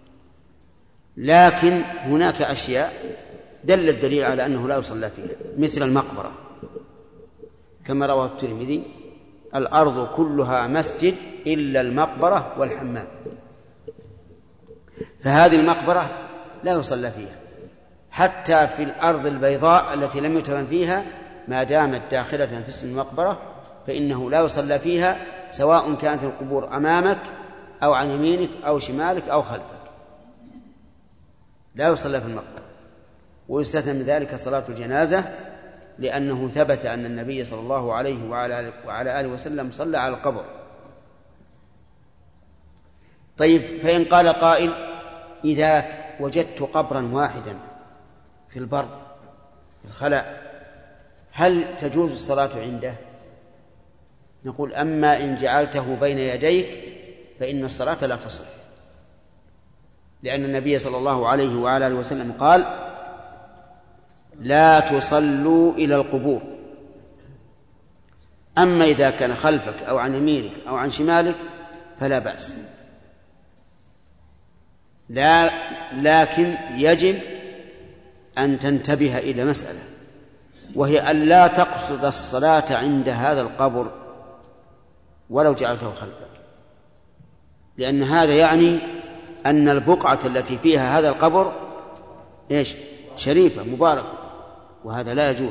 لكن هناك أشياء دل الدليل على أنه لا يصلى فيها، مثل المقبرة، كما رواه الترمذي: الأرض كلها مسجد إلا المقبرة والحمام. فهذه المقبرة لا يصلى فيها، حتى في الأرض البيضاء التي لم يتبن فيها ما دامت داخلة في اسم المقبرة فإنه لا يصلى فيها، سواء كانت القبور أمامك أو عن يمينك أو شمالك أو خلفك، لا يصلى في المقبرة. ويستثنى من ذلك صلاة الجنازة، لأنه ثبت أن النبي صلى الله عليه وعلى آله وسلم صلى على القبر. طيب، فإن قال قائل: إذا وجدت قبرا واحدا في البر في الخلاء هل تجوز الصلاة عنده؟ نقول: أما إن جعلته بين يديك فإن الصلاة لا تصح، لأن النبي صلى الله عليه وعلى آله وسلم قال: لا تصلوا إلى القبور. أما إذا كان خلفك أو عن يمينك أو عن شمالك فلا بأس، لكن يجب أن تنتبه إلى مسألة، وهي أن لا تقصد الصلاة عند هذا القبر ولو جعلته خلفك، لأن هذا يعني أن البقعة التي فيها هذا القبر شريفة مباركة، وهذا لا يجوز.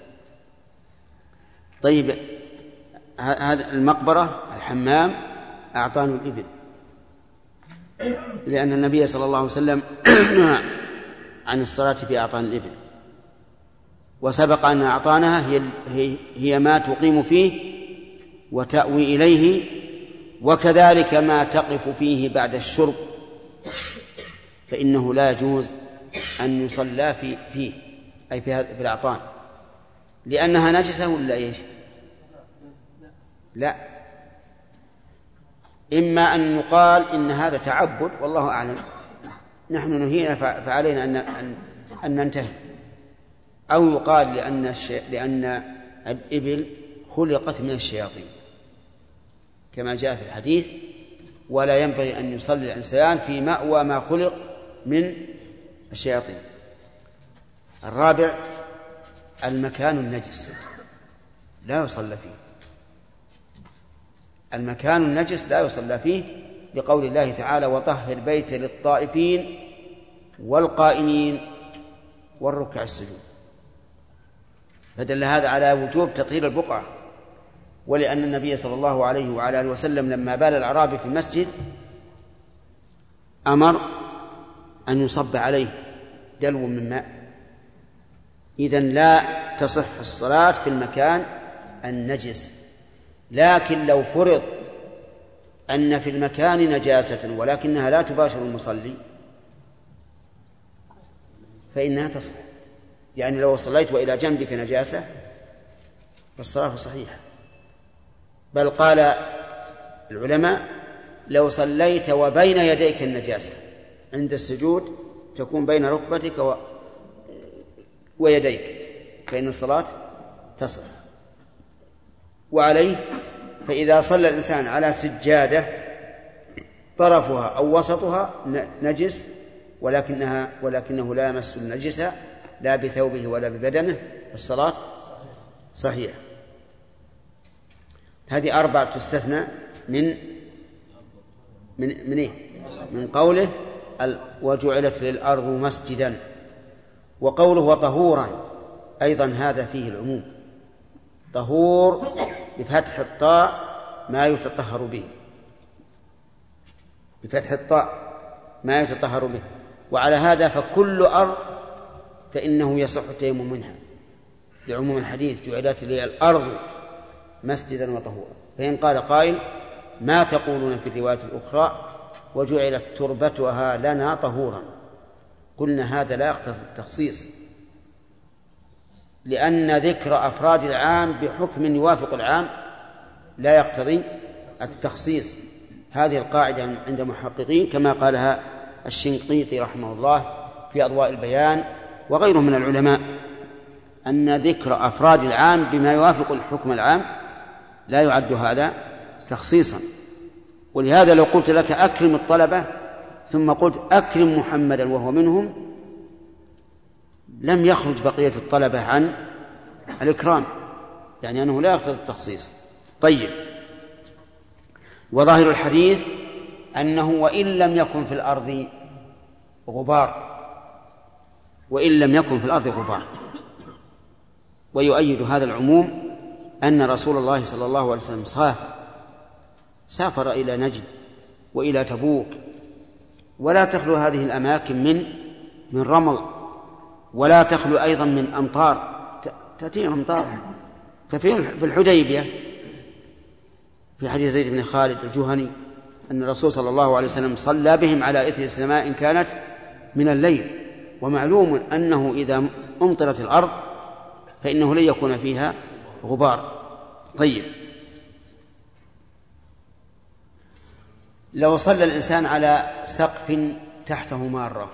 طيب، هذا المقبرة الحمام أعطان الإبل، لأن النبي صلى الله عليه وسلم نهى عن الصلاة في أعطان الإبل. وسبق أن أعطانها هي ما تقيم فيه وتأوي إليه، وكذلك ما تقف فيه بعد الشرب، فإنه لا يجوز أن يصلى فيه أي في الأعطان، لأنها نجسة ولا إيش؟ لا، إما أن يقال إن هذا تعبد والله أعلم، نحن نهينا فعلينا أن ننتهي، أو يقال لأن الإبل خلقت من الشياطين كما جاء في الحديث، ولا ينبغي أن يصلي الإنسان في مأوى ما خلق من الشياطين. الرابع المكان النجس لا يصلى فيه، المكان النجس لا يصلى فيه، لقول الله تعالى وطهر بيتي للطائفين والقائمين والركع السجود، فدل هذا على وجوب تطهير البقعة. ولأن النبي صلى الله عليه وعلى آله وسلم لما بال الأعرابي في المسجد أمر أن يصب عليه دلو من ماء، إذن لا تصح الصلاة في المكان النجس. لكن لو فرض أن في المكان نجاسة ولكنها لا تباشر المصلي فإنها تصح، يعني لو صليت وإلى جنبك نجاسة فالصلاة صحيحة. بل قال العلماء لو صليت وبين يديك النجاسة عند السجود تكون بين ركبتك ويديك فإن الصلاة تصح. وعليه فإذا صلى الإنسان على سجادة طرفها أو وسطها نجس ولكنه لا يمس النجسة لا بثوبه ولا ببدنه، الصلاة صحيحة. هذه أربعة تستثنى من قوله وجعلت للأرض مسجدا، وقوله وطهورا أيضا هذا فيه العموم، طهور بفتح الطاء ما يتطهر به، بفتح الطاء ما يتطهر به، وعلى هذا فكل أرض فإنه يصح التيمم منها لعموم الحديث جعلت لي الأرض مسجدا وطهورا. فإن قال قائل ما تقولون في الرواية الأخرى وجعلت تربتها لنا طهورا، قلنا هذا لا يقتضي التخصيص، لأن ذكر أفراد العام بحكم يوافق العام لا يقتضي التخصيص. هذه القاعدة عند المحققين كما قالها الشنقيطي رحمه الله في أضواء البيان وغيره من العلماء، أن ذكر أفراد العام بما يوافق الحكم العام لا يعد هذا تخصيصا. ولهذا لو قلت لك أكرم الطلبة ثم قلت أكرم محمدا وهو منهم لم يخرج بقية الطلبة عن الإكرام، يعني أنه لا يقتضي التخصيص. طيب، وظاهر الحديث أنه وإن لم يكن في الأرض غبار، وإن لم يكن في الأرض غبار. ويؤيد هذا العموم أن رسول الله صلى الله عليه وسلم سافر إلى نجد وإلى تبوك، ولا تخلو هذه الأماكن من رمل، ولا تخلو أيضا من أمطار، تأتي أمطار. ففي الحديبية في حديث زيد بن خالد الجهني أن الرسول صلى الله عليه وسلم صلى بهم على إثر السماء كانت من الليل، ومعلوم أنه إذا أمطرت الأرض فإنه لن يكون فيها غبار. طيب، لو صلى الإنسان على سقف تحته مارة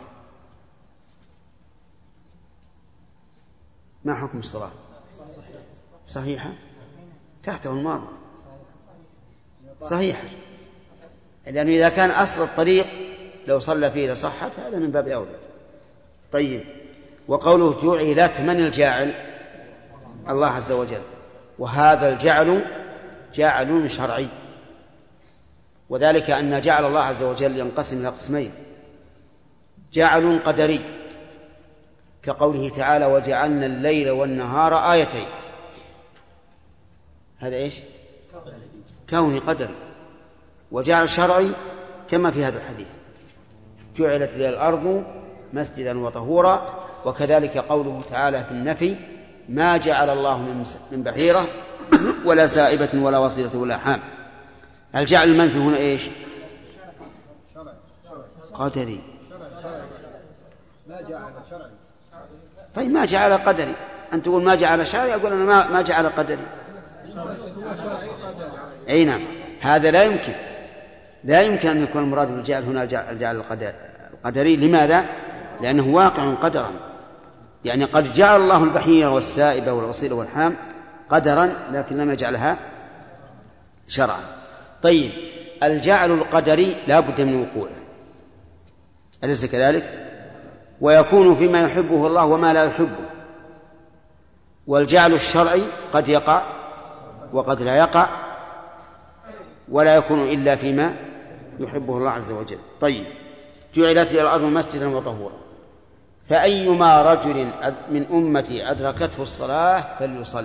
ما حكم الصلاة؟ صحيحة، تحته المارة صحيحة، لأنه إذا كان أصل الطريق لو صلى فيه لصحت، هذا من باب أولى. طيب، وقوله جعلت من الجاعل؟ الله عز وجل، وهذا الجعل جعل شرعي، وذلك أن جعل الله عز وجل ينقسم إلى قسمين: جعل قدري كقوله تعالى وجعلنا الليل والنهار آيتين، هذا إيش؟ كوني قدري. وجعل شرعي كما في هذا الحديث جعلت لي الأرض مسجدا وطهورا، وكذلك قوله تعالى في النفي ما جعل الله من بحيرة ولا سائبة ولا وصيلة ولا حام. الجعل المنفي هنا إيش؟ قدري. طيب ما جعل قدري، أنت تقول ما جعل شرعي، أقول أنا ما جعل قدري. أي نعم، هذا لا يمكن أن يكون المراد بالجعل هنا الجعل القدري. لماذا؟ لأنه واقع قدرا، يعني قد جعل الله البحيرة والسائبة والوصيلة والحام قدرا لكن لم يجعلها شرعا. طيب الجعل القدري لا بد من وقوعه، أليس كذلك؟ ويكون فيما يحبه الله وما لا يحبه. والجعل الشرعي قد يقع وقد لا يقع، ولا يكون إلا فيما يحبه الله عز وجل. طيب جعلت لي الأرض مسجدا وطهورا، فأيما رجل من أمتي أدركته الصلاة فليصل.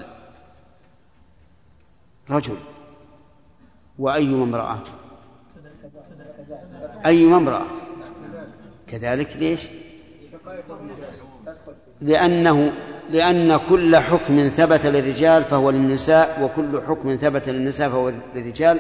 رجل وأيما امرأة، أيما امرأة كذلك. ليش؟ لأن كل حكم ثبت للرجال فهو للنساء، وكل حكم ثبت للنساء فهو للرجال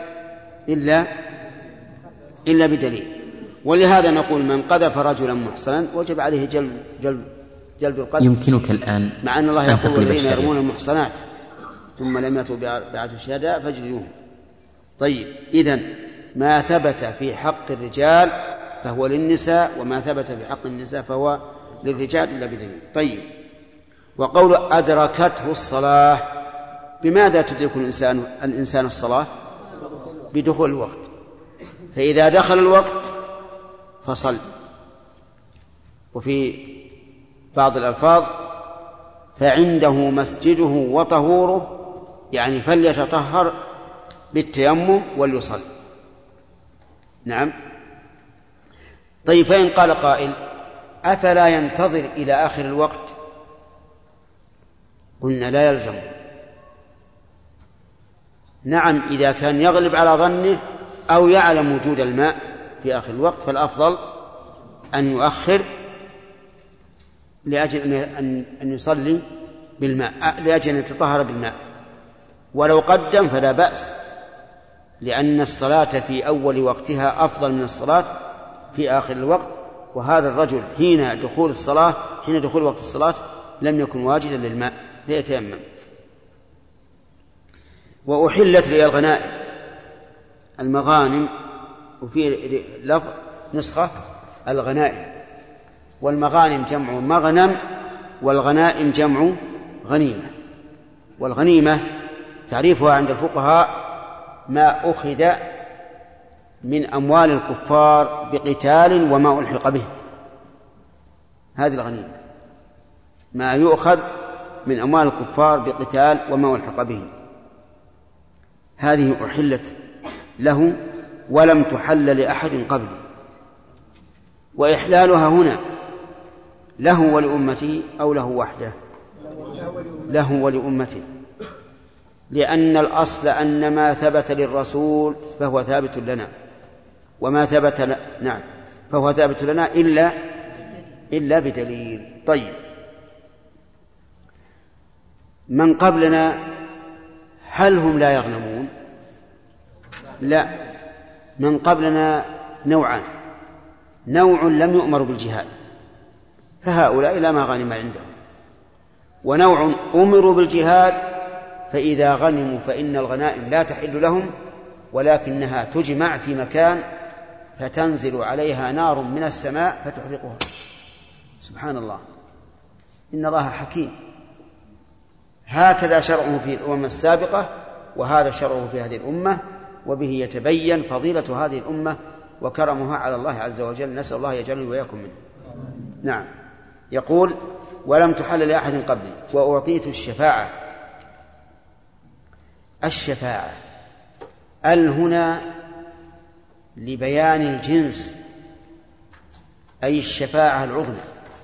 إلا بدليل. ولهذا نقول من قذف رجلا محصنا وجب عليه جلد القذف. يمكنك الآن مع أن الله يقول الذين يرمون المحصنات ثم لم يأتوا بأربعة شهداء فاجلدوهم. طيب إذن ما ثبت في حق الرجال فهو للنساء، وما ثبت في حق النساء فهو للرجال إلا بدليل. طيب وقول أدركته الصلاة، بماذا تدرك الإنسان الصلاة؟ بدخول الوقت. فإذا دخل الوقت فصل. وفي بعض الألفاظ فعنده مسجده وطهوره، يعني فليتطهر بالتيمم وليصل. نعم. طيب فإن قال قائل أفلا ينتظر إلى آخر الوقت؟ قلنا لا يلزم. نعم إذا كان يغلب على ظنه أو يعلم وجود الماء في آخر الوقت فالأفضل أن يؤخر لأجل أن يصلي بالماء، لأجل أن يتطهر بالماء. ولو قدم فلا بأس، لأن الصلاة في أول وقتها أفضل من الصلاة في آخر الوقت. وهذا الرجل حين دخول وقت الصلاة لم يكن واجدا للماء فيتيمم. وأحلت لي الغنائم، المغانم، وفي لفظ نسخة الغنائم. والمغانم جمع مغنم، والغنائم جمع غنيمة. والغنيمة تعريفها عند الفقهاء ما أخذ من أموال الكفار بقتال وما ألحق به، هذه الغنيمة، ما يؤخذ من أموال الكفار بقتال وما ألحق به. هذه أحلت له ولم تحل لأحد قبله. وإحلالها هنا له ولأمته أو له وحده؟ له ولأمته، لأن الأصل أن ما ثبت للرسول فهو ثابت لنا، وما ثبت نعم فهو ثابت لنا إلا بدليل. طيب من قبلنا هل هم لا يغنمون؟ لا، من قبلنا نوعان: نوع لم يؤمر بالجهاد فهؤلاء لا مغانم عندهم، ونوع أمروا بالجهاد فإذا غنموا فإن الغنائم لا تحل لهم، ولكنها تجمع في مكان فتنزل عليها نار من السماء فتحرقها. سبحان الله، إن الله حكيم. هكذا شرعه في الأمم السابقة، وهذا شرعه في هذه الأمة، وبه يتبين فضيلة هذه الأمة وكرمها على الله عز وجل. نسأل الله يجعلني وإياكم منه. نعم. يقول ولم تحل لأحد قبلي وأعطيت الشفاعة. الشفاعة هنا لبيان الجنس، أي الشفاعة العظمى،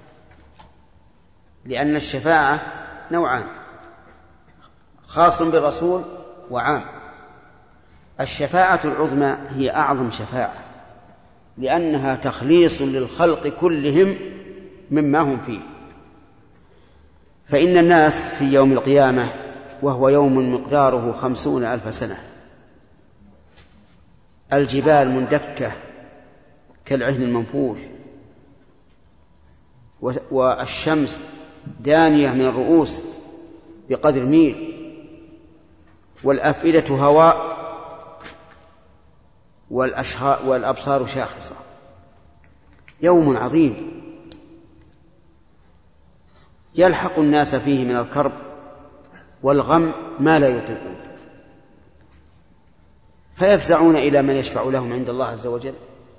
لأن الشفاعة نوعان: خاص بالرسول وعام. الشفاعة العظمى هي أعظم شفاعة، لأنها تخليص للخلق كلهم مما هم فيه. فإن الناس في يوم القيامة وهو يوم مقداره 50,000 سنة، الجبال مندكة كالعهن المنفوش، والشمس دانية من الرؤوس بقدر ميل، والأفئدة هواء، والأبصار شاخصة. يوم عظيم يلحق الناس فيه من الكرب والغم ما لا يطيقون، فيفزعون إلى من يشفع لهم عند الله عز وجل.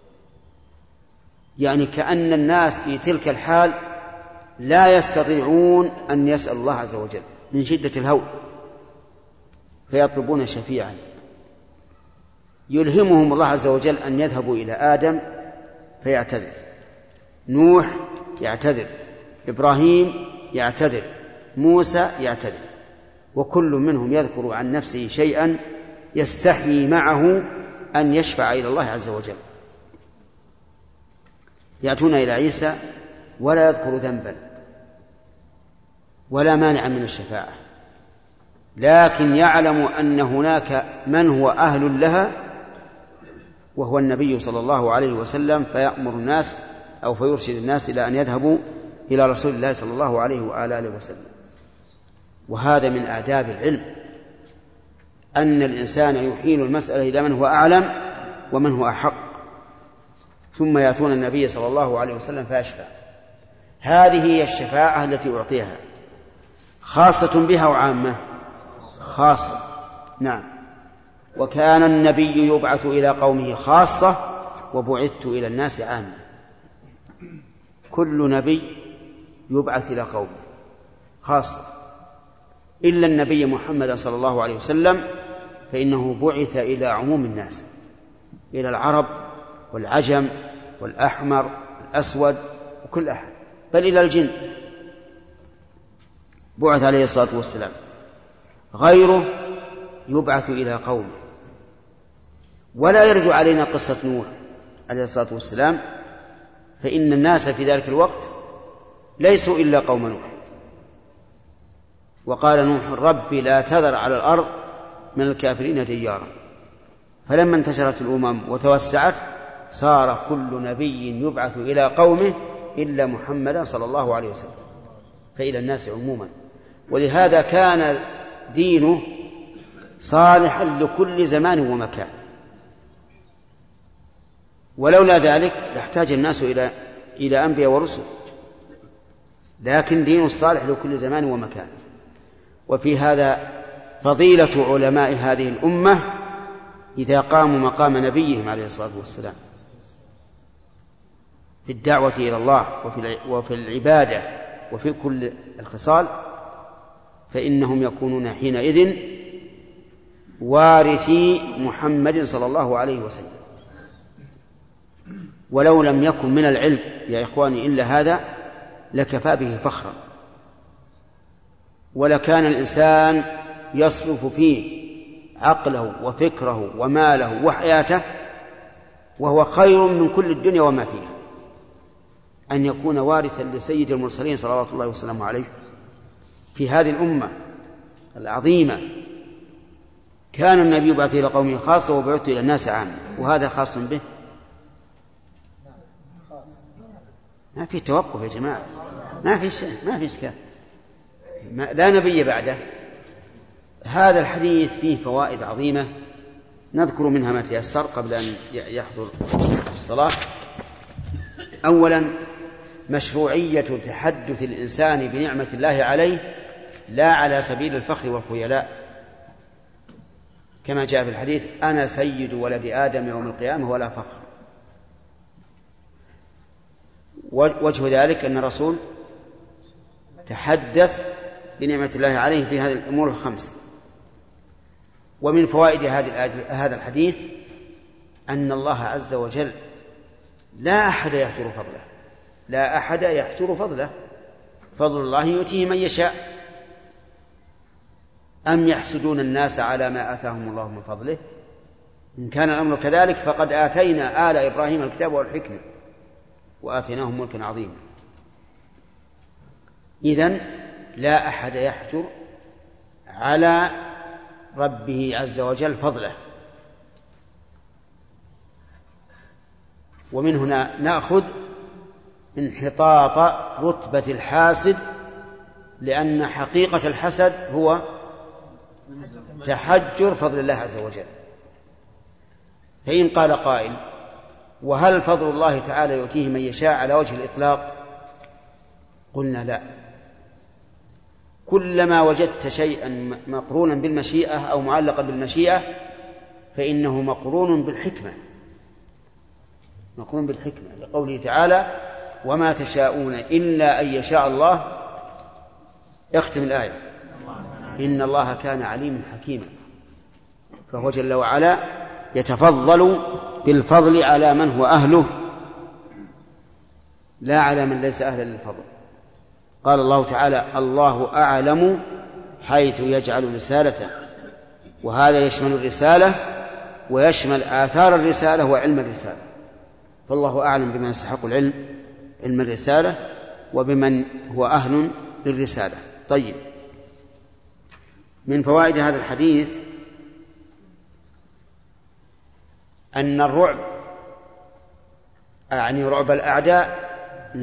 يعني كأن الناس في تلك الحال لا يستطيعون أن يسأل الله عز وجل من شدة الهول، فيطلبون شفيعا يلهمهم الله عز وجل أن يذهبوا إلى آدم فيعتذر، نوح يعتذر، إبراهيم يعتذر، موسى يعتذر، وكل منهم يذكر عن نفسه شيئا يستحيي معه أن يشفع إلى الله عز وجل. يأتون إلى عيسى ولا يذكر ذنبا ولا مانع من الشفاعة، لكن يعلم أن هناك من هو أهل لها وهو النبي صلى الله عليه وسلم، فيأمر الناس أو فيرشد الناس إلى أن يذهبوا إلى رسول الله صلى الله عليه وآله وسلم. وهذا من آداب العلم، أن الإنسان يحيل المسألة إلى من هو أعلم ومن هو أحق، ثم يأتون النبي صلى الله عليه وسلم فيشفع. هذه هي الشفاعة التي أعطيها، خاصة بها وعامة؟ خاصة، نعم. وكان النبي يبعث إلى قومه خاصة وبعثت إلى الناس عامة. كل نبي يبعث إلى قومه خاصة، إلا النبي محمد صلى الله عليه وسلم فإنه بعث إلى عموم الناس، إلى العرب والعجم والأحمر والأسود وكل أحد، بل إلى الجن بعث عليه الصلاة والسلام. غيره يبعث إلى قومه. ولا يرد علينا قصة نوح عليه الصلاة والسلام، فإن الناس في ذلك الوقت ليسوا إلا قوم نوح. وقال نوح رب لا تذر على الأرض من الكافرين ديارا. فلما انتشرت الأمم وتوسعت صار كل نبي يبعث إلى قومه إلا محمدا صلى الله عليه وسلم، فإلى الناس عموما. ولهذا كان دينه صالحا لكل زمان ومكان، ولولا ذلك لاحتاج الناس إلى أنبياء ورسل، لكن دين الصالح لكل زمان ومكان. وفي هذا فضيلة علماء هذه الأمة إذا قاموا مقام نبيهم عليه الصلاة والسلام في الدعوة إلى الله وفي العبادة وفي كل الخصال، فإنهم يكونون حينئذ وارثي محمد صلى الله عليه وسلم. ولو لم يكن من العلم يا إخواني إلا هذا لكفى به فخرا، ولكان الإنسان يصرف فيه عقله وفكره وماله وحياته وهو خير من كل الدنيا وما فيها، أن يكون وارثا لسيد المرسلين صلوات الله وسلامه عليه في هذه الأمة العظيمة. كان النبي يبعث إلى قومه خاصة وبعث إلى الناس عامة، وهذا خاص به. ما في توقف يا جماعة، ما في شيء، ما في إشكال، لا نبي بعده. هذا الحديث فيه فوائد عظيمة نذكر منها ما تيسر قبل أن يحضر الصلاة. أولا مشروعية تحدث الإنسان بنعمة الله عليه لا على سبيل الفخر والخيلاء، كما جاء في الحديث أنا سيد ولد آدم يوم القيامة ولا فخر. وجه ذلك أن الرسول تحدث بنعمة الله عليه في هذه الأمور الخمس. ومن فوائد هذا الحديث أن الله عز وجل لا أحد يحجر فضله، لا أحد يحجر فضله، فضل الله يؤتيه من يشاء. أم يحسدون الناس على ما آتاهم الله من فضله؟ إن كان الأمر كذلك فقد آتينا آل إبراهيم الكتاب والحكمة وآتيناهم ملكا عظيما. إذن لا أحد يحجر على ربه عز وجل فضله. ومن هنا نأخذ انحطاط رتبة الحاسد، لأن حقيقة الحسد هو تحجر فضل الله عز وجل. فإن قال قائل: وهل فضل الله تعالى يؤتيه من يشاء على وجه الإطلاق؟ قلنا لا، كلما وجدت شيئا مقرونا بالمشيئة أو معلقا بالمشيئة فإنه مقرون بالحكمة، مقرون بالحكمة، لقوله تعالى: وما تشاءون إلا أن يشاء الله. يختم الآية: إن الله كان عليما حكيما. فهو جل وعلا يتفضل بالفضل على من هو أهله، لا على من ليس أهلا للفضل. قال الله تعالى: الله أعلم حيث يجعل رسالته، وهذا يشمل الرسالة ويشمل آثار الرسالة وعلم الرسالة. فالله أعلم بمن يستحق العلم، علم الرسالة، وبمن هو أهل للرسالة. طيب، من فوائد هذا الحديث أن الرعب، يعني رعب الأعداء،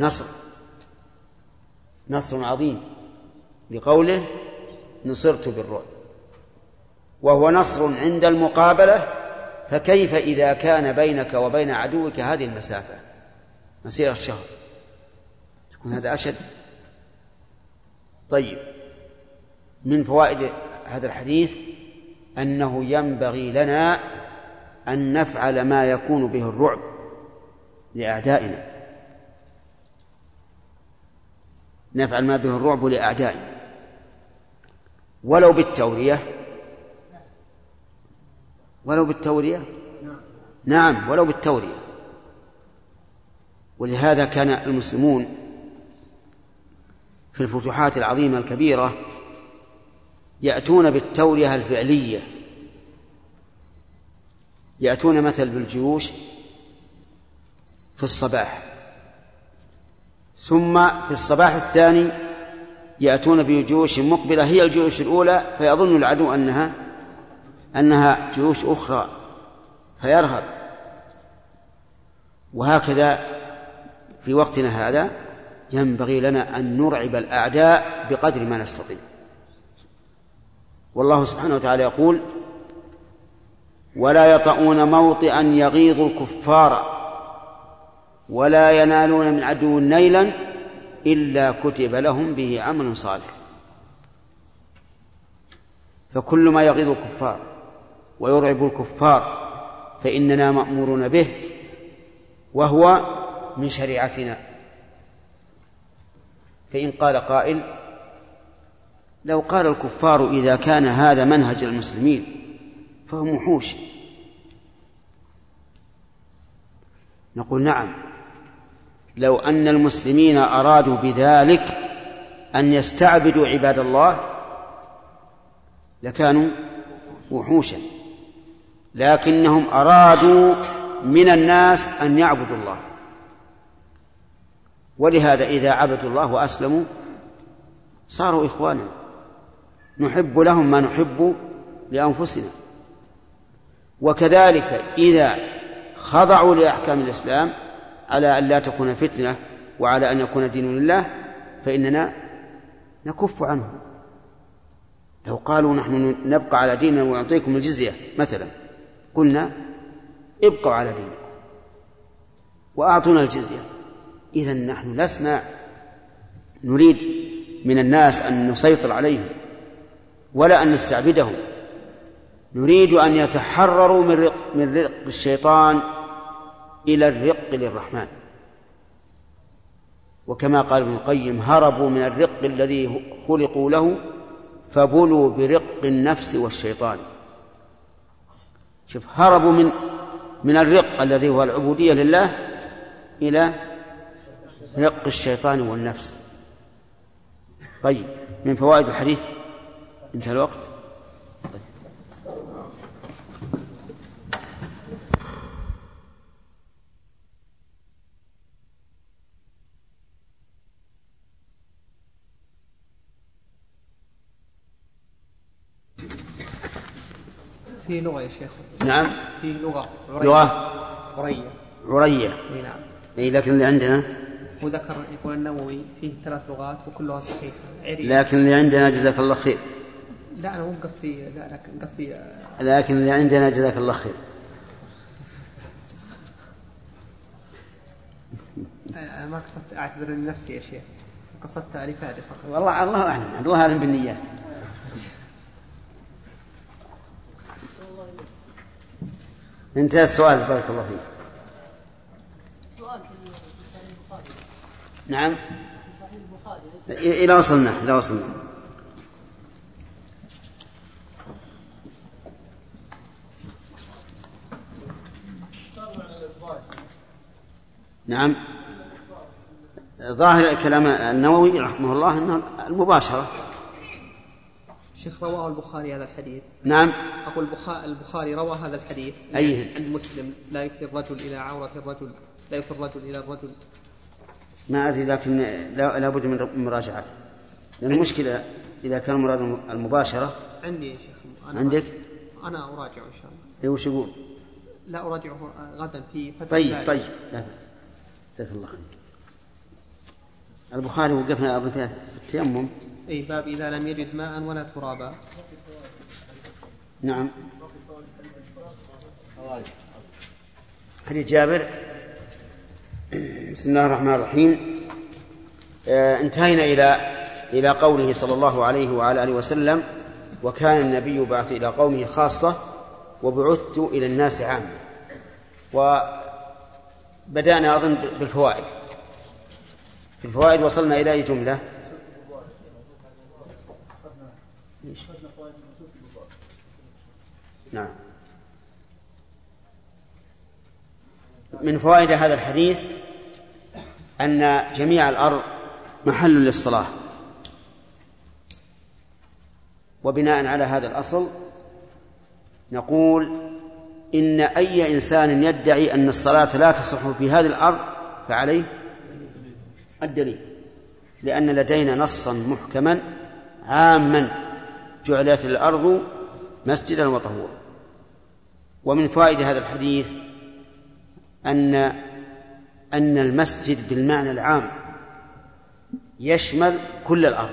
نصر عظيم، لقوله: نصرت بالرعب، وهو نصر عند المقابلة. فكيف إذا كان بينك وبين عدوك هذه المسافة مسيرة شهر؟ يكون هذا أشد. طيب، من فوائد هذا الحديث أنه ينبغي لنا أن نفعل ما يكون به الرعب لأعدائنا، نفعل ما به الرعب لأعدائنا، ولو بالتورية. نعم، ولو بالتورية. ولهذا كان المسلمون في الفتوحات العظيمة الكبيرة يأتون بالتورية الفعلية، يأتون مثل بالجيوش في الصباح، ثم في الصباح الثاني يأتون بجيوش مقبلة هي الجيوش الأولى، فيظن العدو أنها جيوش أخرى فيرهب. وهكذا في وقتنا هذا ينبغي لنا أن نرعب الأعداء بقدر ما نستطيع. والله سبحانه وتعالى يقول: ولا يطؤون موطئا يغيظ الكفار ولا ينالون من عدو نيلا إلا كتب لهم به عمل صالح. فكل ما يغيظ الكفار ويرعب الكفار فإننا مأمورون به، وهو من شريعتنا. فإن قال قائل: لو قال الكفار إذا كان هذا منهج المسلمين فهم وحوش، نقول: نعم، لو أن المسلمين أرادوا بذلك أن يستعبدوا عباد الله لكانوا وحوشا، لكنهم أرادوا من الناس أن يعبدوا الله. ولهذا إذا عبدوا الله وأسلموا صاروا إخوانا، نحب لهم ما نحب لأنفسنا. وكذلك إذا خضعوا لأحكام الإسلام على أن لا تكون فتنة وعلى أن يكون دين لله فإننا نكف عنه. لو قالوا: نحن نبقى على ديننا ونعطيكم الجزية مثلا، قلنا: ابقوا على دينكم وأعطونا الجزية. إذن نحن لسنا نريد من الناس أن نسيطر عليهم ولا أن نستعبدهم، نريد أن يتحرروا من رق الشيطان إلى الرق للرحمن. وكما قال ابن القيم: هربوا من الرق الذي خلقوا له فبلوا برق النفس والشيطان. شوف، هربوا من الرق الذي هو العبودية لله إلى رق الشيطان والنفس. طيب، من فوائد الحديث انتهى الوقت. فيه لغة يا شيخ. نعم فيه لغة عرية. نعم. لكن اللي عندنا وذكر يقول النووي فيه 3 لغات وكلها صحيحة. لكن اللي عندنا جزاك الله خير. لا أنا مو قصدي، لكن قصدي لكن اللي عندنا جزاك الله خير. أنا ما قصدت أعتذر لنفسي يا شيخ، قصدت لفائدة فقط. والله الله أعلم، الله أعلم بالنيات. انتهى السؤال بارك الله فيك. سؤال في صحيح البخاري. نعم في صحيح البخاري. إلى وصلنا. نعم ظاهر كلام النووي رحمه الله أنه المباشرة. شيخ رواه البخاري هذا الحديث. نعم أقول البخاري روى هذا الحديث. أيه؟ عند مسلم لا يفضي الرجل إلى عورة الرجل، لا يفضي الرجل إلى الرجل. ما أدري، لكن لا بد من مراجعته، لأن المشكلة إذا كان مراد المباشرة. عندي يا شيخ. عندك؟ أنا أراجعه إن شاء الله. إيه وش يقول؟ لا أراجعه غدا في فترة. طيب لا جزاك الله خير. البخاري وقفنا أظن فيها التيمم. أي باب إذا لم يجد ماء ولا ترابا. نعم. حديث جابر. بسم الله الرحمن الرحيم. انتهينا إلى قوله صلى الله عليه وعلى آله وسلم: وكان النبي بعث إلى قومه خاصة وبعثت إلى الناس عامة. وبدأنا أظن بالفوائد. في الفوائد وصلنا إلى أي جملة؟ نعم. من فوائد هذا الحديث أن جميع الأرض محل للصلاة، وبناء على هذا الأصل نقول إن أي إنسان يدعي أن الصلاة لا تصح في هذه الأرض فعليه الدليل، لأن لدينا نصا محكما عاما: جعلت الأرض مسجدا وطهورا. ومن فوائد هذا الحديث أن المسجد بالمعنى العام يشمل كل الأرض،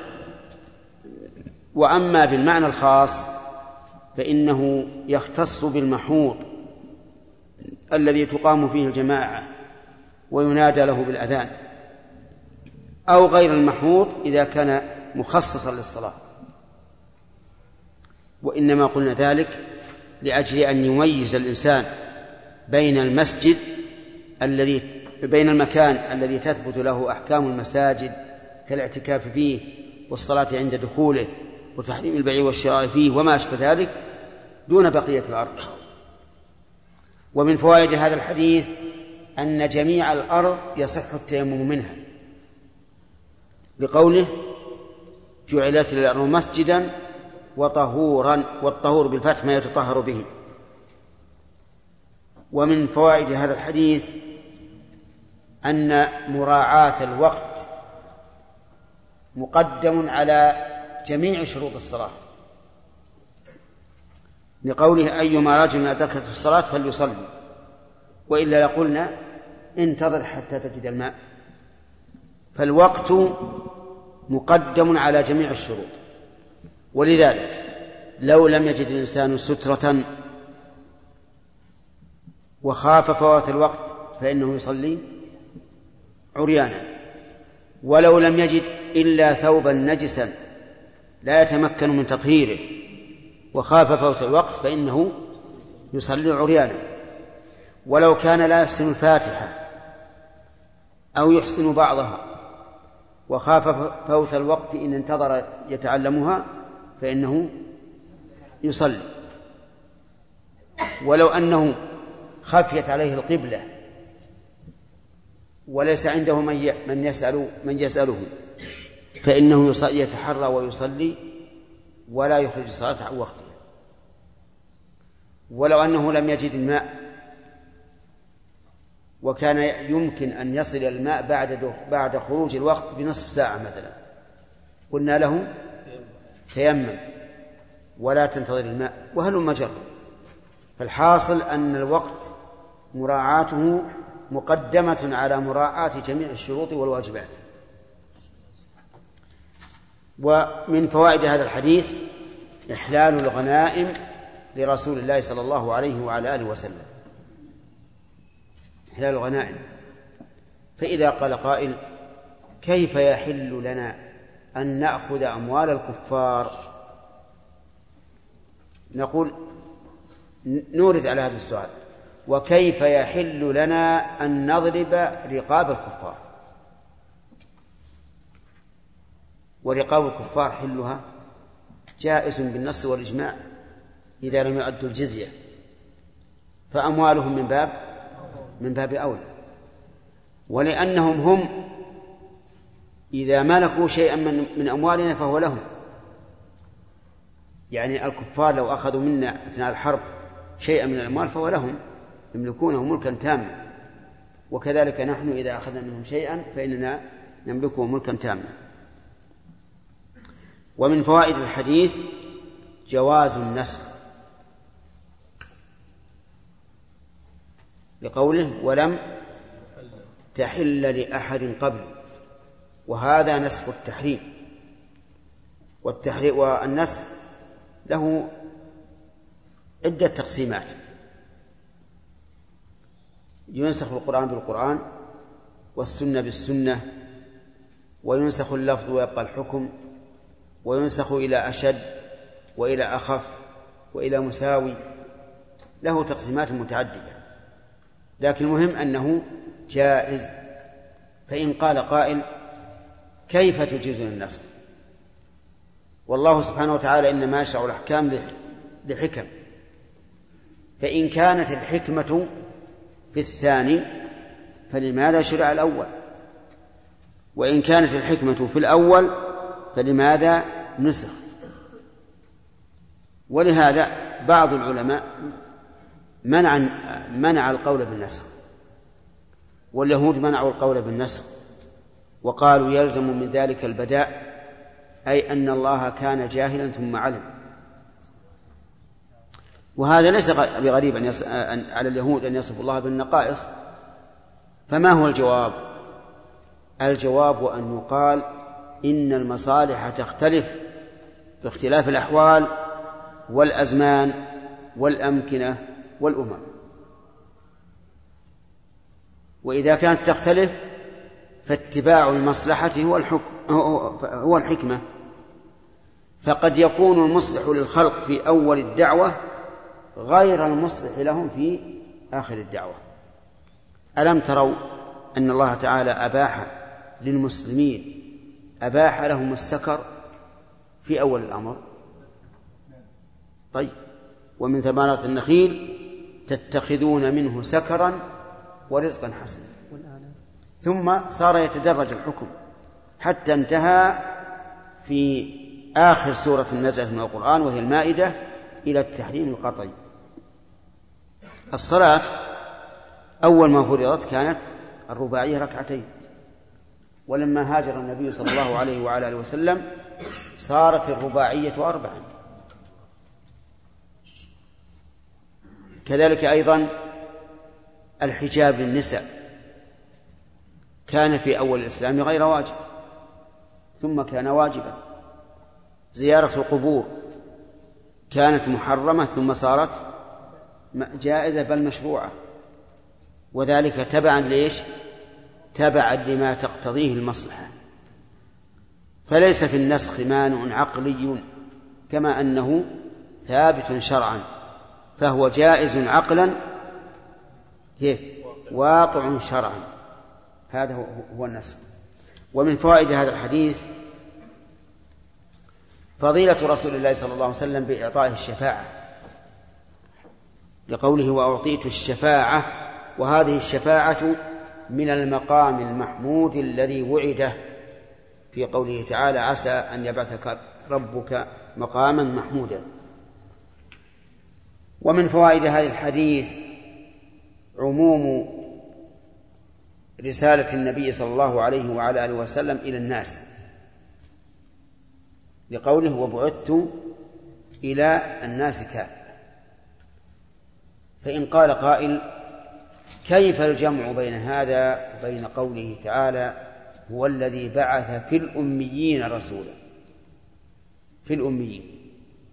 وأما بالمعنى الخاص فإنه يختص بالمحوط الذي تقام فيه الجماعة وينادى له بالأذان، أو غير المحوط إذا كان مخصصا للصلاة. وإنما قلنا ذلك لأجل أن يميز الإنسان بين المسجد بين المكان الذي تثبت له أحكام المساجد كالاعتكاف فيه والصلاة عند دخوله وتحريم البيع والشراء فيه وما أشبه ذلك، دون بقية الأرض. ومن فوائد هذا الحديث أن جميع الأرض يصح التيمم منها، بقوله: جعلت الأرض مسجدا وطهورا، والطهور بالفتح ما يتطهر به. ومن فوائد هذا الحديث أن مراعاة الوقت مقدم على جميع شروط الصلاة، لقوله: أيما رجل أدركته الصلاة فليصلي، وإلا لقلنا انتظر حتى تجد الماء. فالوقت مقدم على جميع الشروط. ولذلك لو لم يجد الإنسان سترة وخاف فوات الوقت فإنه يصلي عريانا، ولو لم يجد إلا ثوبا نجسا لا يتمكن من تطهيره وخاف فوت الوقت فإنه يصلي عريانا، ولو كان لا يحسن الفاتحة أو يحسن بعضها وخاف فوت الوقت إن انتظر يتعلمها فإنه يصلي، ولو أنه خفيت عليه القبلة وليس عنده من يسأله فإنه يتحرى ويصلي ولا يخرج الصلاة عن وقتها. ولو أنه لم يجد الماء وكان يمكن أن يصل الماء بعد خروج الوقت بنصف ساعة مثلا، قلنا له: تيمم ولا تنتظر الماء وهل مجر. فالحاصل أن الوقت مراعاته مقدمة على مراعاة جميع الشروط والواجبات. ومن فوائد هذا الحديث إحلال الغنائم لرسول الله صلى الله عليه وعلى آله وسلم، إحلال الغنائم. فإذا قال قائل: كيف يحل لنا أن نأخذ أموال الكفار؟ نقول نورد على هذا السؤال: وكيف يحل لنا أن نضرب رقاب الكفار؟ ورقاب الكفار حلها جائز بالنص والإجماع إذا لم يؤدوا الجزية، فأموالهم من باب أولى، ولأنهم هم إذا ملكوا شيئا من أموالنا فهو لهم. يعني الكفار لو أخذوا منا أثناء الحرب شيئا من الأموال فهو لهم، يملكونه ملكا تاما، وكذلك نحن إذا أخذنا منهم شيئا فإننا نملكه ملكا تاما. ومن فوائد الحديث جواز النسخ، لقوله: ولم تحل لأحد قبل، وهذا نسخ التحريم. والنسخ له عدة تقسيمات: ينسخ القرآن بالقرآن، والسنة بالسنة، وينسخ اللفظ ويبقى الحكم، وينسخ إلى أشد وإلى أخف وإلى مساوي، له تقسيمات متعددة، لكن المهم أنه جائز. فإن قال قائل: كيف تجيز النسخ؟ والله سبحانه وتعالى إنما يشرع الأحكام لحكم، فإن كانت الحكمة في الثاني فلماذا شرع الأول؟ وإن كانت الحكمة في الأول فلماذا نسخ؟ ولهذا بعض العلماء منع القول بالنسخ، واليهود منعوا القول بالنسخ وقالوا يلزم من ذلك البداء، أي أن الله كان جاهلا ثم علم. وهذا ليس بغريب على اليهود أن يصفوا الله بالنقائص. فما هو الجواب؟ الجواب أن يقال إن المصالح تختلف باختلاف الأحوال والأزمان والأمكنة والأمم، وإذا كانت تختلف فاتباع المصلحة هو الحكمة. فقد يكون المصلح للخلق في أول الدعوة غير المصلح لهم في آخر الدعوة. ألم تروا أن الله تعالى أباح للمسلمين لهم السكر في أول الأمر؟ طيب: ومن ثمرات النخيل تتخذون منه سكرا ورزقا حسنا. ثم صار يتدرج الحكم حتى انتهى في آخر سورة نزلت من القرآن وهي المائدة إلى التحريم القطعي. الصلاة أول ما فرضت كانت الرباعية ركعتين، ولما هاجر النبي صلى الله عليه وعلى آله وسلم صارت الرباعية 4. كذلك أيضا الحجاب للنساء كان في أول الإسلام غير واجب ثم كان واجبا. زيارة القبور كانت محرمة ثم صارت جائزة بل مشروعة، وذلك تبعا ليش؟ تبعا لما تقتضيه المصلحة. فليس في النسخ مانع عقلي كما أنه ثابت شرعا، فهو جائز عقلا واقع شرعا. هذا هو النسخ. ومن فوائد هذا الحديث فضيلة رسول الله صلى الله عليه وسلم بإعطائه الشفاعة، لقوله: وأعطيت الشفاعة. وهذه الشفاعة من المقام المحمود الذي وعده في قوله تعالى: عسى أن يبعثك ربك مقاما محمودا. ومن فوائد هذا الحديث عموم رسالة النبي صلى الله عليه وعلى آله وسلم إلى الناس، لقوله: وبعثت إلى الناس كافة. فإن قال قائل كيف الجمع بين هذا وبين قوله تعالى هو الذي بعث في الأميين رسولا، في الأميين؟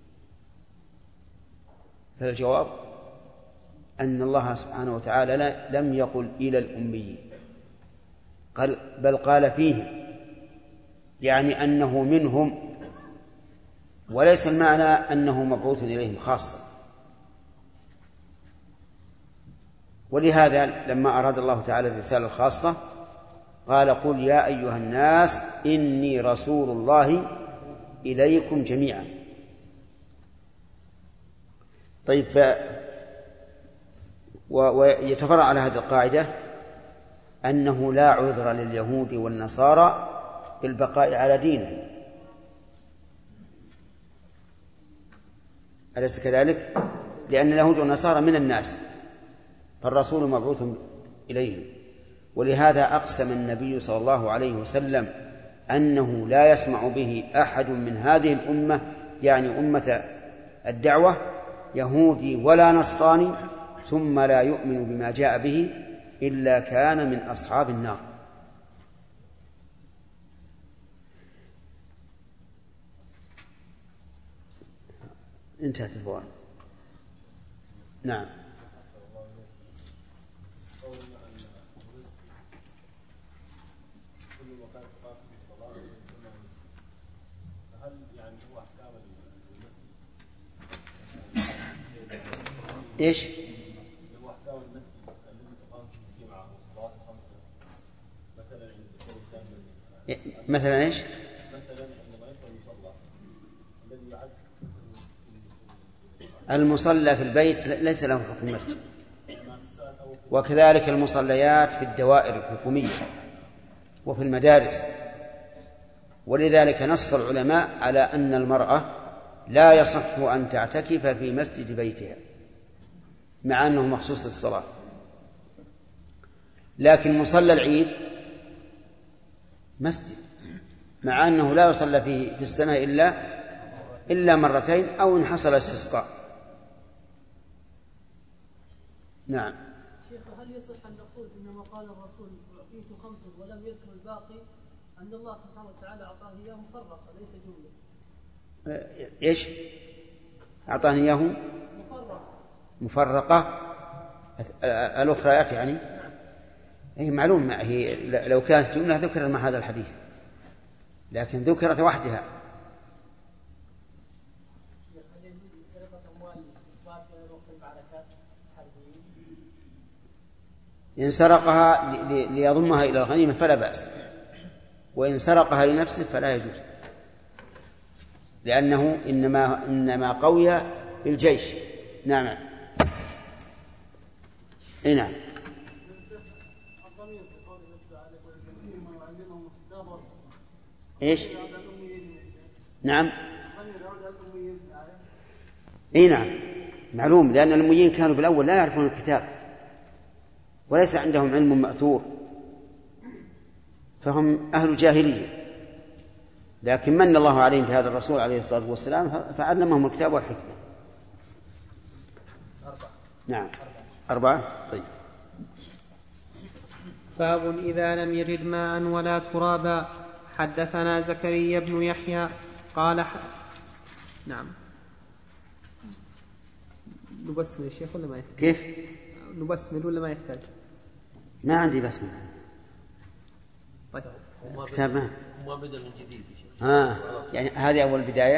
فالجواب أن الله سبحانه وتعالى لم يقل إلى الأميين، بل قال فيهم، يعني أنه منهم، وليس المعنى أنه مبعوث إليهم خاصة. ولهذا لما أراد الله تعالى الرسالة الخاصة قال قل يا أيها الناس إني رسول الله إليكم جميعا. طيب، ويتفرع على هذه القاعدة أنه لا عذر لليهود والنصارى بالبقاء على دينه، أليس كذلك؟ لأن اليهود والنصارى من الناس، فالرسول مبعوث إليهم. ولهذا أقسم النبي صلى الله عليه وسلم أنه لا يسمع به أحد من هذه الأمة، يعني أمة الدعوة، يهودي ولا نصراني، ثم لا يؤمن بما جاء به إلا كان من أصحاب النار. انتهت الفوائد. نعم. إيش؟ مثلا إيش؟ المصلى في البيت ليس له حكم المسجد، وكذلك المصليات في الدوائر الحكومية وفي المدارس. ولذلك نص العلماء على أن المرأة لا يصح أن تعتكف في مسجد بيتها مع أنه مخصوص للصلاة، لكن مصلى العيد مسجد، مع أنه لا يصلى فيه في السنة إلا مرتين أو إن حصل استسقاء. نعم. شيخ، هل يصح أن نقول إنما قال الرسول أعطيت خمس ولم يذكر الباقي أن الله سبحانه وتعالى أعطاه إياه مفرقة ليس جملة؟ إيش؟ أعطاني إياه مفرقة الأخريات يعني؟ أي معلوم، هي لو كانت جملة ذكرت مع هذا الحديث، لكن ذكرت وحدها. إن سرقها ليضمها إلى الغنيمة فلا بأس، وإن سرقها لنفسه فلا يجوز، لأنه إنما قوي بالجيش. نعم. نعم. إيش؟ نعم. نعم، معلوم، لأن الأميين كانوا بالأول لا يعرفون الكتاب وليس عندهم علم مأثور، فهم أهل جاهلية، لكن من الله عليهم في هذا الرسول عليه الصلاة والسلام فعلمهم الكتاب والحكمة. نعم. 4. طيب. باب إذا لم يجد ماء ولا ترابا. حدثنا زكريا بن يحيى قال نعم. نبسمل يا شيخ ولا ما يحتاج؟ كيف؟ نبسمل ولا ما يحتاج؟ ما عندي بسمل. طيب. كتاب ما بدأ من جديد يا شيخ. يعني هذه أول بداية.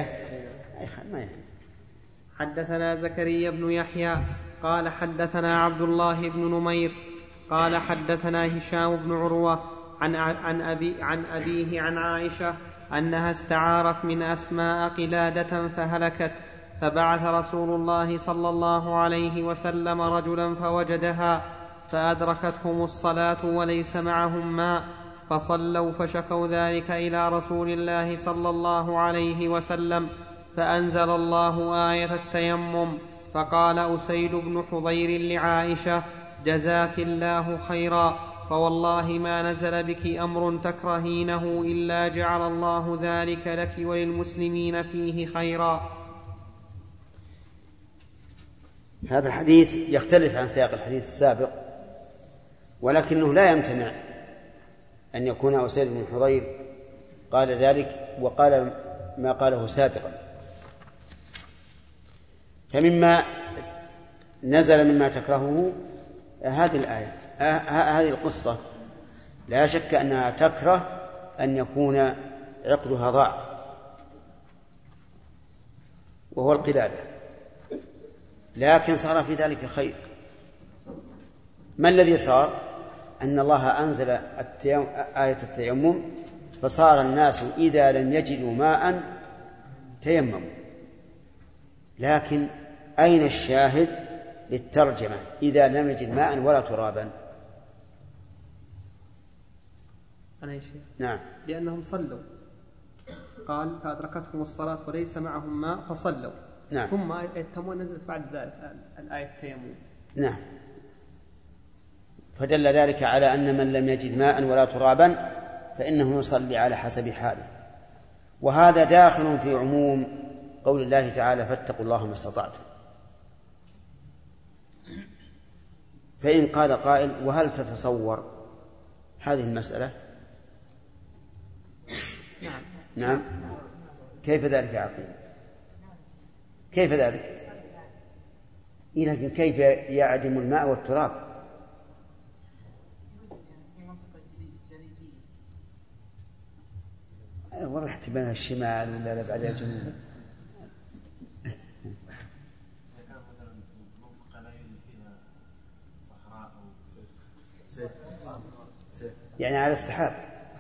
حدثنا زكريا بن يحيى قال حدثنا عبد الله بن نمير قال حدثنا هشام بن عروة عن أبيه عن عائشة أنها استعارت من أسماء قلادة فهلكت، فبعث رسول الله صلى الله عليه وسلم رجلا فوجدها، فأدركتهم الصلاة وليس معهم ماء، فصلوا فشكوا ذلك إلى رسول الله صلى الله عليه وسلم، فأنزل الله آية التيمم، فقال أسيد بن حضير لعائشة: جزاك الله خيرا، فوالله ما نزل بك أمر تكرهينه إلا جعل الله ذلك لك وللمسلمين فيه خيرا. هذا الحديث يختلف عن سياق الحديث السابق، ولكنه لا يمتنع أن يكون أسيد بن حضير قال ذلك وقال ما قاله سابقا. فمما نزل مما تكرهه هذه الآية، هذه القصة لا شك أنها تكره أن يكون عقدها ضاع، وهو القلادة، لكن صار في ذلك خير. ما الذي صار؟ أن الله أنزل آية التيمم، فصار الناس إذا لم يجدوا ماء تيمموا. لكن أين الشاهد للترجمة إذا لم يجد ماء ولا ترابا؟ أنا يا شيخ. نعم. لأنهم صلوا، قال فأدركتهم الصلاة وليس معهم ماء فصلوا. نعم. ثم آية التيمم نزلت بعد ذلك الآية التيمم. نعم. فدل ذلك على أن من لم يجد ماء ولا ترابا فإنه يصلي على حسب حاله. وهذا داخل في عموم قول الله تعالى فاتقوا الله ما استطعتم. فإن قال قائل وهل تتصور هذه المسألة؟ نعم. كيف ذلك يا عقيل؟ كيف ذلك؟ لكن كيف يعدم الماء والتراب؟ ورحت بين الشمال ولا بعد الجنوب؟ يعني على السحاب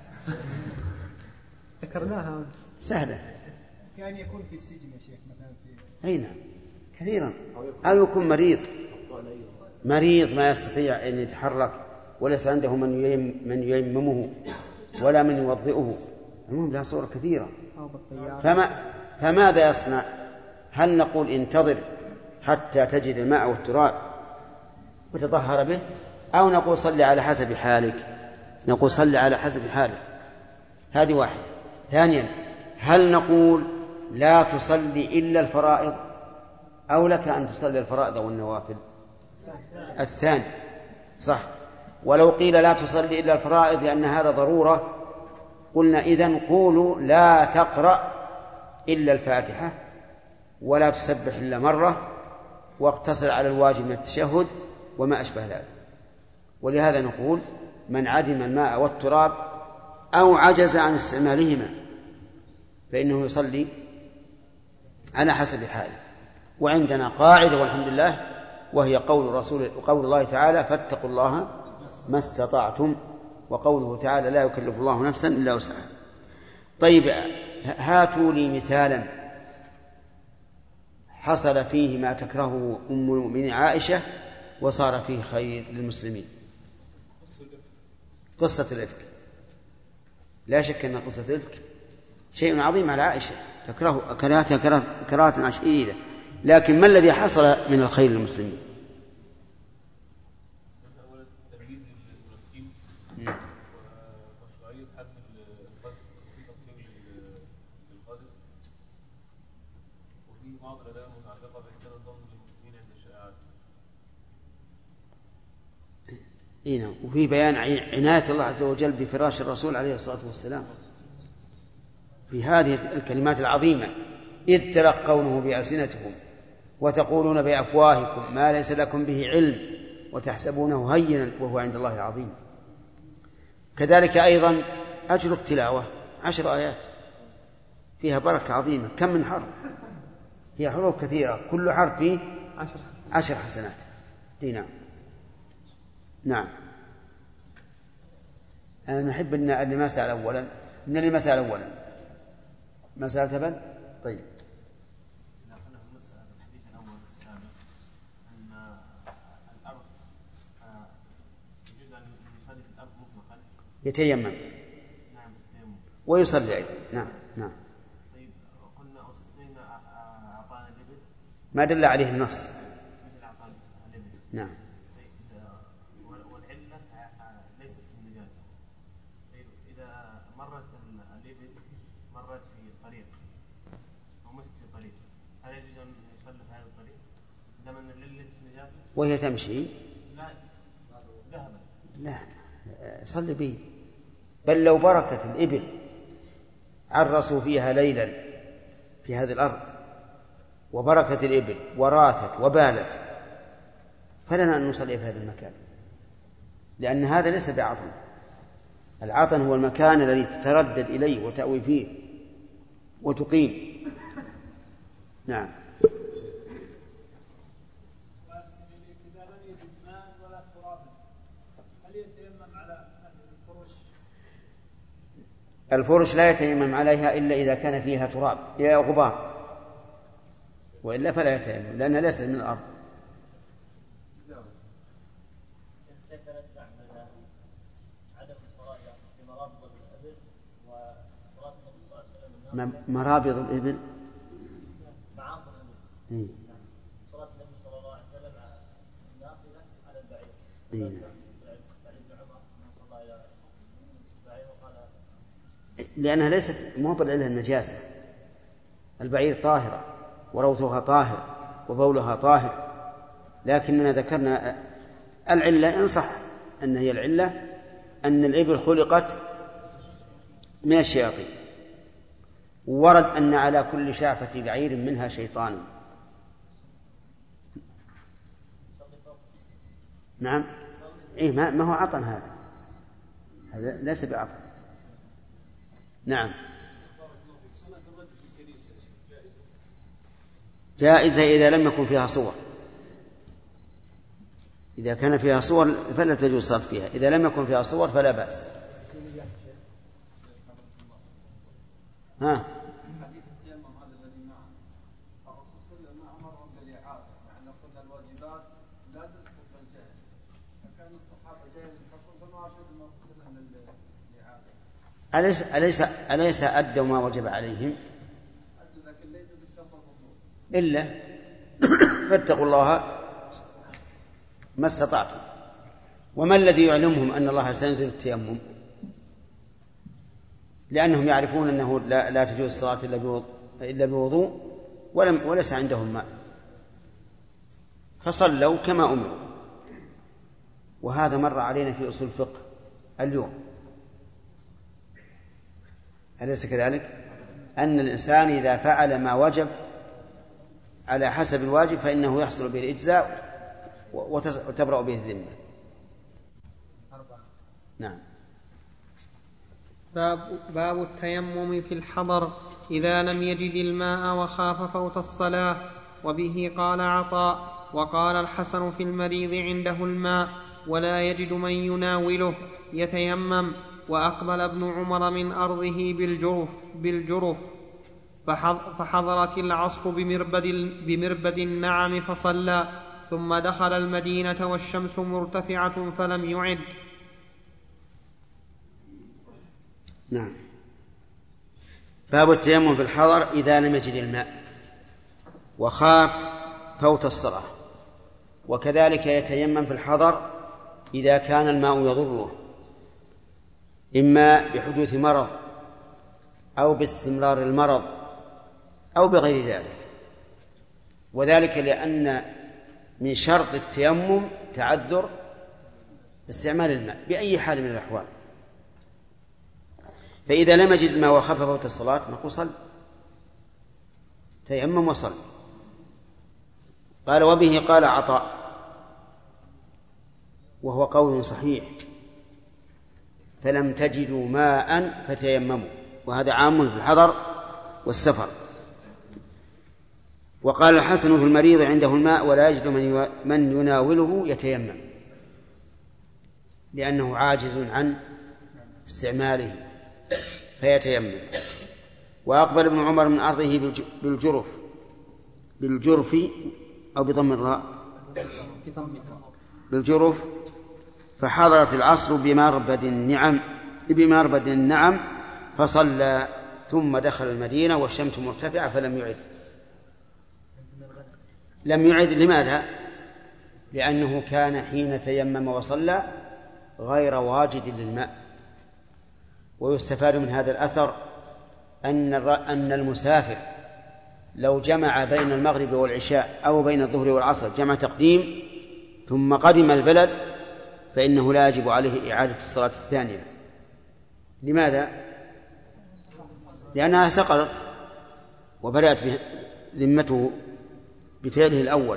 ذكرناها سهلة. كان يكون في السجن يا شيخ مثلا في أي نعم كثيرا، أو يكون مريض ما يستطيع أن يتحرك وليس عنده من ييممه ولا من يوضئه. المهم لها صور كثيرة. فماذا يصنع؟ هل نقول انتظر حتى تجد الماء والتراب وتطهر به، أو نقول صلي على حسب حالك؟ نقول صلي على حسب حالك. هذه واحدة. ثانيا، هل نقول لا تصلي إلا الفرائض، أو لك أن تصلي الفرائض والنوافل؟ الثاني صح. ولو قيل لا تصلي إلا الفرائض لأن هذا ضرورة، قلنا إذن قولوا لا تقرأ إلا الفاتحة ولا تسبح إلا مرة، واقتصر على الواجب من التشهد وما أشبه ذلك. ولهذا نقول من عدم الماء والتراب أو عجز عن استعمالهما فإنه يصلي على حسب حاله. وعندنا قاعدة والحمد لله، وهي قول الله تعالى فاتقوا الله ما استطعتم، وقوله تعالى لا يكلف الله نفسا إلا وسعها. طيب هاتوا لي مثالا حصل فيه ما تكرهه أم المؤمنين عائشة وصار فيه خير للمسلمين. قصة الإفك، لا شك أن قصة الإفك شيء عظيم على عائشة، تكره كراهة شديدة، لكن ما الذي حصل من الخير للمسلمين؟ وفي بيان عناية الله عز وجل بفراش الرسول عليه الصلاة والسلام في هذه الكلمات العظيمة: إذ تلقونه بألسنتكم وتقولون بأفواهكم ما ليس لكم به علم وتحسبونه هينا وهو عند الله عظيم. كذلك أيضا أجر التلاوة 10 آيات فيها بركة عظيمة. كم من حرف؟ هي حروف كثيرة، كل حرف فيه 10 حسنات. نعم. نعم. أنا نحب أن اللي ما سأل أولا من اللي ما سأل أولا ما سألت بل؟ طيب. يتيمم ويصلي أيضا. نعم. نعم. طيب قلنا أصلنا أعطانا الإبل ما دل عليه النص. نعم. والعلة ليست في النجاسة. طيب إذا مرت الإبل مرت في الطريق أو مشت في الطريق، هل يجوز أن يصلي في هذا الطريق؟ وهي تمشي لا صل به. بل لو بركت الإبل عرسوا فيها ليلا في هذه الأرض وبركت الإبل وراثت وبالت فلنا أن نصلي في هذا المكان، لأن هذا ليس بعطن. العطن هو المكان الذي تتردد إليه وتأوي فيه وتقيم. نعم. الفرش لا يتيمم عليها إلا إذا كان فيها تراب يا غبار، وإلا فلا يتيمم لأنها ليست من الأرض. مرابض الإبل صلاة النبي صلى الله عليه وسلم نافلة على البعير. لأنها ليست موضع إلى النجاسة. البعير طاهرة وروثها طاهر وبولها طاهر، لكننا ذكرنا العلة إن صح أن هي العلة أن الإبل خلقت من الشياطين، ورد أن على كل شعفة بعير منها شيطان. نعم. إيه ما هو عطن هذا ليس بعطن. نعم. جائزة إذا لم يكن فيها صور. إذا كان فيها صور فلا تجوز الصلاة فيها، إذا لم يكن فيها صور فلا بأس. ها. أليس أدوا ما وجب عليهم إلا فاتقوا الله ما استطعتم. وما الذي يعلمهم أن الله سينزل التيمم؟ لأنهم يعرفون أنه لا تجوز الصلاة إلا بوضوء وليس عندهم ماء، فصلوا كما أمروا. وهذا مر علينا في أصول الفقه اليوم، أليس كذلك؟ أن الإنسان إذا فعل ما وجب على حسب الواجب فإنه يحصل به الإجزاء وتبرأ به الذمة. نعم. باب التيمم في الحضر إذا لم يجد الماء وخاف فوت الصلاة. وبه قال عطاء وقال الحسن في المريض عنده الماء ولا يجد من يناوله يتيمم. وأقبل ابن عمر من أرضه بالجرف فحضرت العصر بمربد النعم فصلى، ثم دخل المدينة والشمس مرتفعة فلم يعد. نعم. باب التيمم في الحضر إذا لم يجد الماء وخاف فوت الصلاة. وكذلك يتيمم في الحضر إذا كان الماء يضره، إما بحدوث مرض أو باستمرار المرض أو بغير ذلك. وذلك لأن من شرط التيمم تعذر استعمال الماء بأي حال من الأحوال. فإذا لم يجد الماء وخاف فوت الصلاة نقول صل، تيمم وصل. قال وبه قال عطاء، وهو قول صحيح، فلم تجدوا ماء فتيمموا، وهذا عام في الحضر والسفر. وقال الحسن في المريض عنده الماء ولا يجد من يناوله يتيمم، لأنه عاجز عن استعماله فيتيمم. وأقبل ابن عمر من أرضه بالجرف أو بضم الراء بالجرف، فحضرت العصر بمربد النعم فصلى، ثم دخل المدينة والشمس مرتفعة فلم يعد. لم يعد لماذا؟ لأنه كان حين تيمم وصلى غير واجد للماء. ويستفاد من هذا الأثر أن المسافر لو جمع بين المغرب والعشاء أو بين الظهر والعصر جمع تقديم ثم قدم البلد فإنه لا يجب عليه إعادة الصلاة الثانية. لماذا؟ لأنها سقطت وبرأت ذمته بفعله الأول.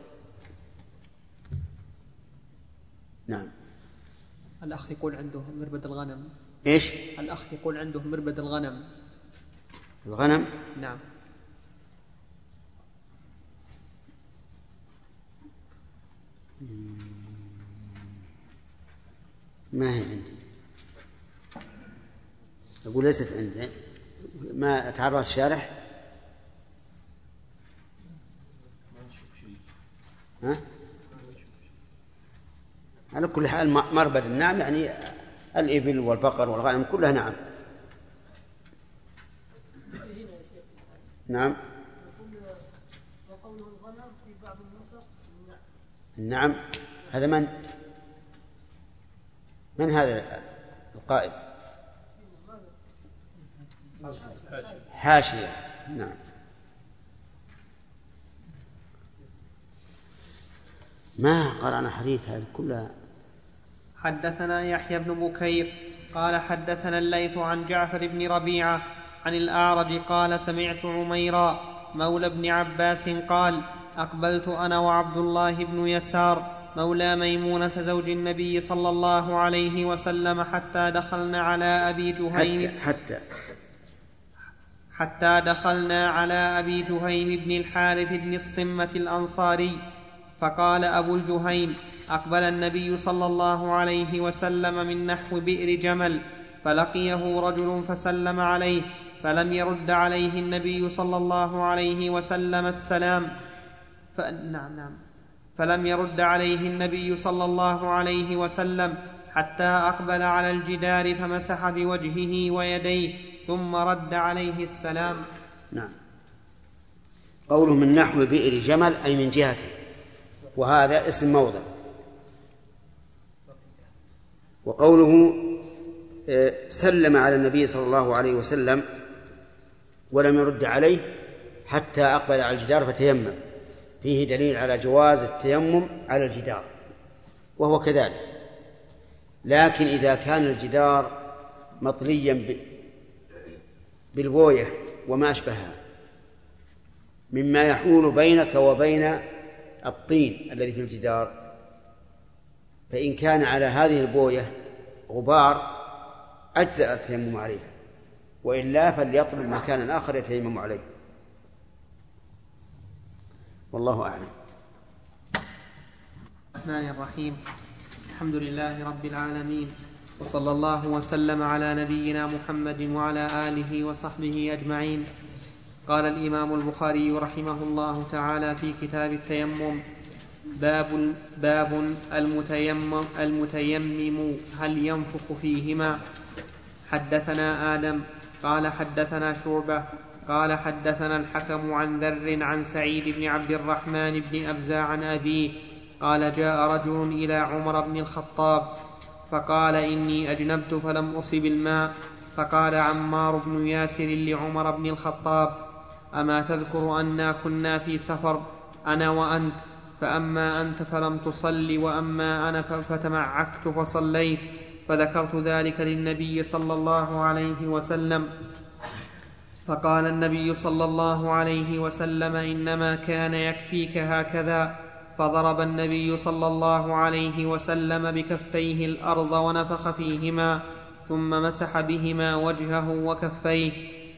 نعم. الأخ يقول عنده مربد الغنم. إيش؟ الأخ يقول عنده مربد الغنم. الغنم؟ نعم. ما هي عندي، أقول ليست عندي، ما تعرض الشارح. ها؟ على كل حال مربد النعم يعني الإبل والبقر والغنم كلها نعم. نعم. النعم هذا من هذا القائل؟ حاشية. نعم. ما قرأنا حديث هذه كلها. حدثنا يحيى بن بكير قال حدثنا الليث عن جعفر بن ربيعة عن الأعرج قال سمعت عميرا مولى ابن عباس قال أقبلت أنا وعبد الله بن يسار مولى ميمونة زوج النبي صلى الله عليه وسلم حتى دخلنا على أبي جهيم بن الحارث بن الصمة الأنصاري فقال أبو الجهيم أقبل النبي صلى الله عليه وسلم من نحو بئر جمل فلقيه رجل فسلم عليه فلم يرد عليه النبي صلى الله عليه وسلم السلام فلم يرد عليه النبي صلى الله عليه وسلم حتى أقبل على الجدار فمسح بوجهه ويديه ثم رد عليه السلام. نعم. قوله من نحو بئر جمل أي من جهته، وهذا اسم موضع. وقوله سلم على النبي صلى الله عليه وسلم ولم يرد عليه حتى أقبل على الجدار فتيمم، فيه دليل على جواز التيمم على الجدار، وهو كذلك. لكن إذا كان الجدار مطليا بالبوية وما أشبهها مما يحول بينك وبين الطين الذي في الجدار، فإن كان على هذه البوية غبار أجزأ التيمم عليه، وإلا فليطلب مكانا آخر يتيمم عليه. والله أعلم. الرحمن الرحيم. الحمد لله رب العالمين، وصلى الله وسلم على نبينا محمد وعلى آله وصحبه أجمعين. قال الإمام البخاري رحمه الله تعالى في كتاب التيمم: باب المتيمم هل ينفخ فيهما؟ حدثنا آدم قال حدثنا شعبة قال حدثنا الحكم عن ذر عن سعيد بن عبد الرحمن بن أبزة عن أبيه قال جاء رجل إلى عمر بن الخطاب فقال إني أجنبت فلم أصب الماء، فقال عمار بن ياسر لعمر بن الخطاب: أما تذكر أنا كنا في سفر أنا وأنت، فأما أنت فلم تصل وأما أنا فتمعكت فصليت، فذكرت ذلك للنبي صلى الله عليه وسلم، فقال النبي صلى الله عليه وسلم: إنما كان يكفيك هكذا. فضرب النبي صلى الله عليه وسلم بكفيه الأرض ونفخ فيهما ثم مسح بهما وجهه وكفيه.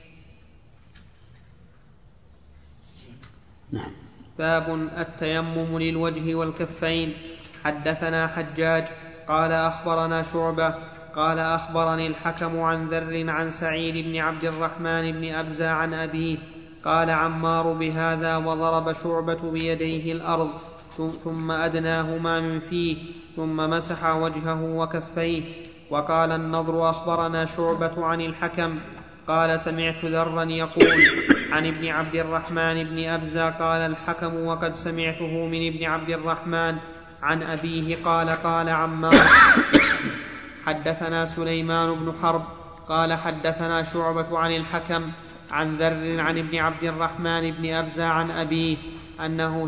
باب التيمم للوجه والكفين. حدثنا حجاج قال أخبرنا شعبة قال أخبرني الحكم عن ذر عن سعيد بن عبد الرحمن بن أبزة عن أبيه قال عمار بهذا، وضرب شعبة بيديه الأرض ثم أدناهما من فيه ثم مسح وجهه وكفيه. وقال النضر أخبرنا شعبة عن الحكم قال سمعت ذرا يقول عن ابن عبد الرحمن بن أبزة قال الحكم وقد سمعته من ابن عبد الرحمن عن أبيه قال قال عمار. حدثنا سليمان بن حرب قال حدثنا شعبة عن الحكم عن ذر عن ابن عبد الرحمن بن أبزة عن أبيه أنه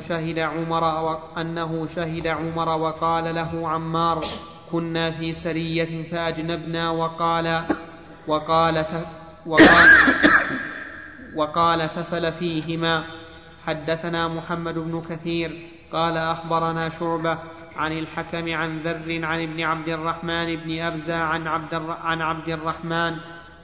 شهد عمر وقال له عمار: كنا في سرية فأجنبنا وقال تفل فيهما. حدثنا محمد بن كثير قال أخبرنا شعبة عن الحكم عن ذر عن ابن عبد الرحمن بن أبزة عن عبد الرحمن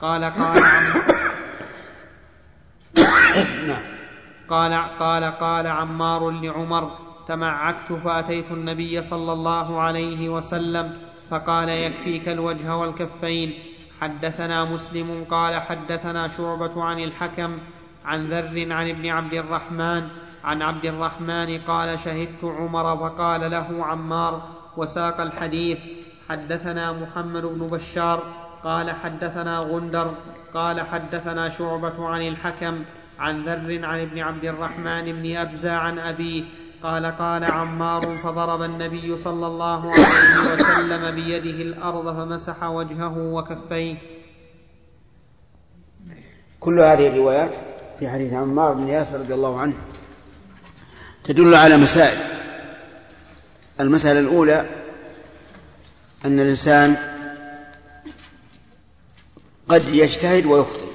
قال عمار لعمر: تمعكت فأتيت النبي صلى الله عليه وسلم فقال: يكفيك الوجه والكفين. حدثنا مسلم قال حدثنا شعبة عن الحكم عن ذر عن ابن عبد الرحمن عن عبد الرحمن قال: شهدت عمر فقال له عمار، وساق الحديث. حدثنا محمد بن بشار قال حدثنا غندر قال حدثنا شعبة عن الحكم عن ذر عن ابن عبد الرحمن بن أبزة عن أبيه قال: قال عمار: فضرب النبي صلى الله عليه وسلم بيده الأرض فمسح وجهه وكفيه. كل هذه الروايات في حديث عمار بن ياسر رضي الله عنه تدل على مسائل. المسألة الأولى أن الإنسان قد يجتهد ويخطئ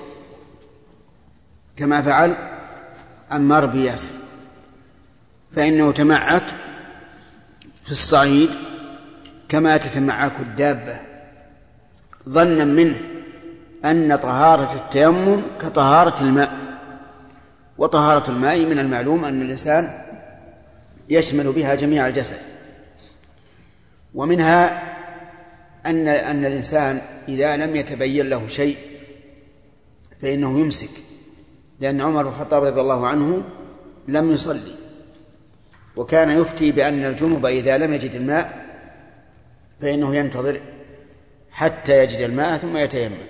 كما فعل عمار بن ياسر، فإنه تمعك في الصعيد كما تتمعك الدابة ظنا منه أن طهارة التيمم كطهارة الماء، وطهارة الماء من المعلوم أن الإنسان يشمل بها جميع الجسد. ومنها أن الإنسان إذا لم يتبين له شيء فإنه يمسك، لأن عمر بن الخطاب رضي الله عنه لم يصلي، وكان يفتي بأن الجنب إذا لم يجد الماء فإنه ينتظر حتى يجد الماء ثم يتيمم.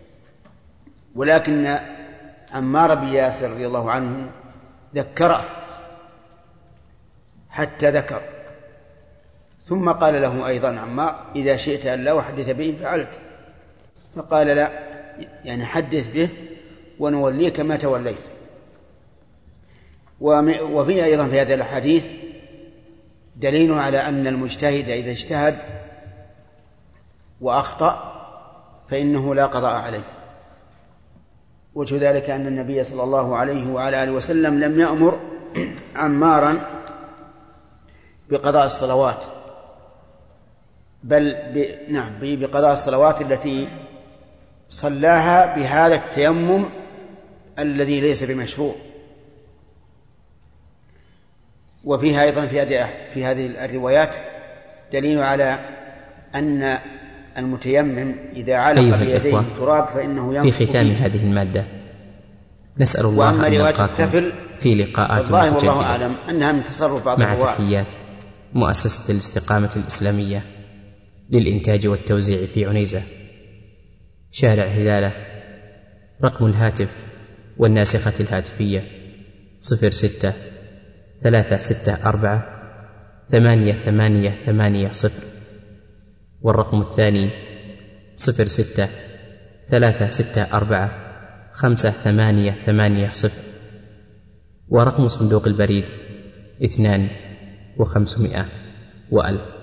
ولكن عمار بن ياسر رضي الله عنه ذكره حتى ذكر، ثم قال له أيضا عمار: إذا شئت أن لا أحدث به فعلت. فقال: لا، يعني حدث به ونوليك ما توليت. وفي أيضا في هذا الحديث دليل على أن المجتهد إذا اجتهد وأخطأ فإنه لا قضاء عليه. وجه ذلك أن النبي صلى الله عليه وعلى آله وسلم لم يأمر عمارا بقضاء الصلوات، بل بقضاء الصلوات التي صلاها بهذا التيمم الذي ليس بمشروع. وفيها أيضا في هذه الروايات دليل على أن المتيمم إذا علق بيديه تراب فإنه ينقض. في ختام هذه المادة نسأل الله أن نلقاكم في لقاءات متجددة والله أعلم أنها من تصرف بعض مع تحيات مؤسسة الاستقامة الإسلامية للإنتاج والتوزيع في عنيزة، شارع هلالة. رقم الهاتف والناسخة الهاتفية 06-364-8880، والرقم الثاني 06-364-5880، ورقم صندوق البريد 2500 و1000.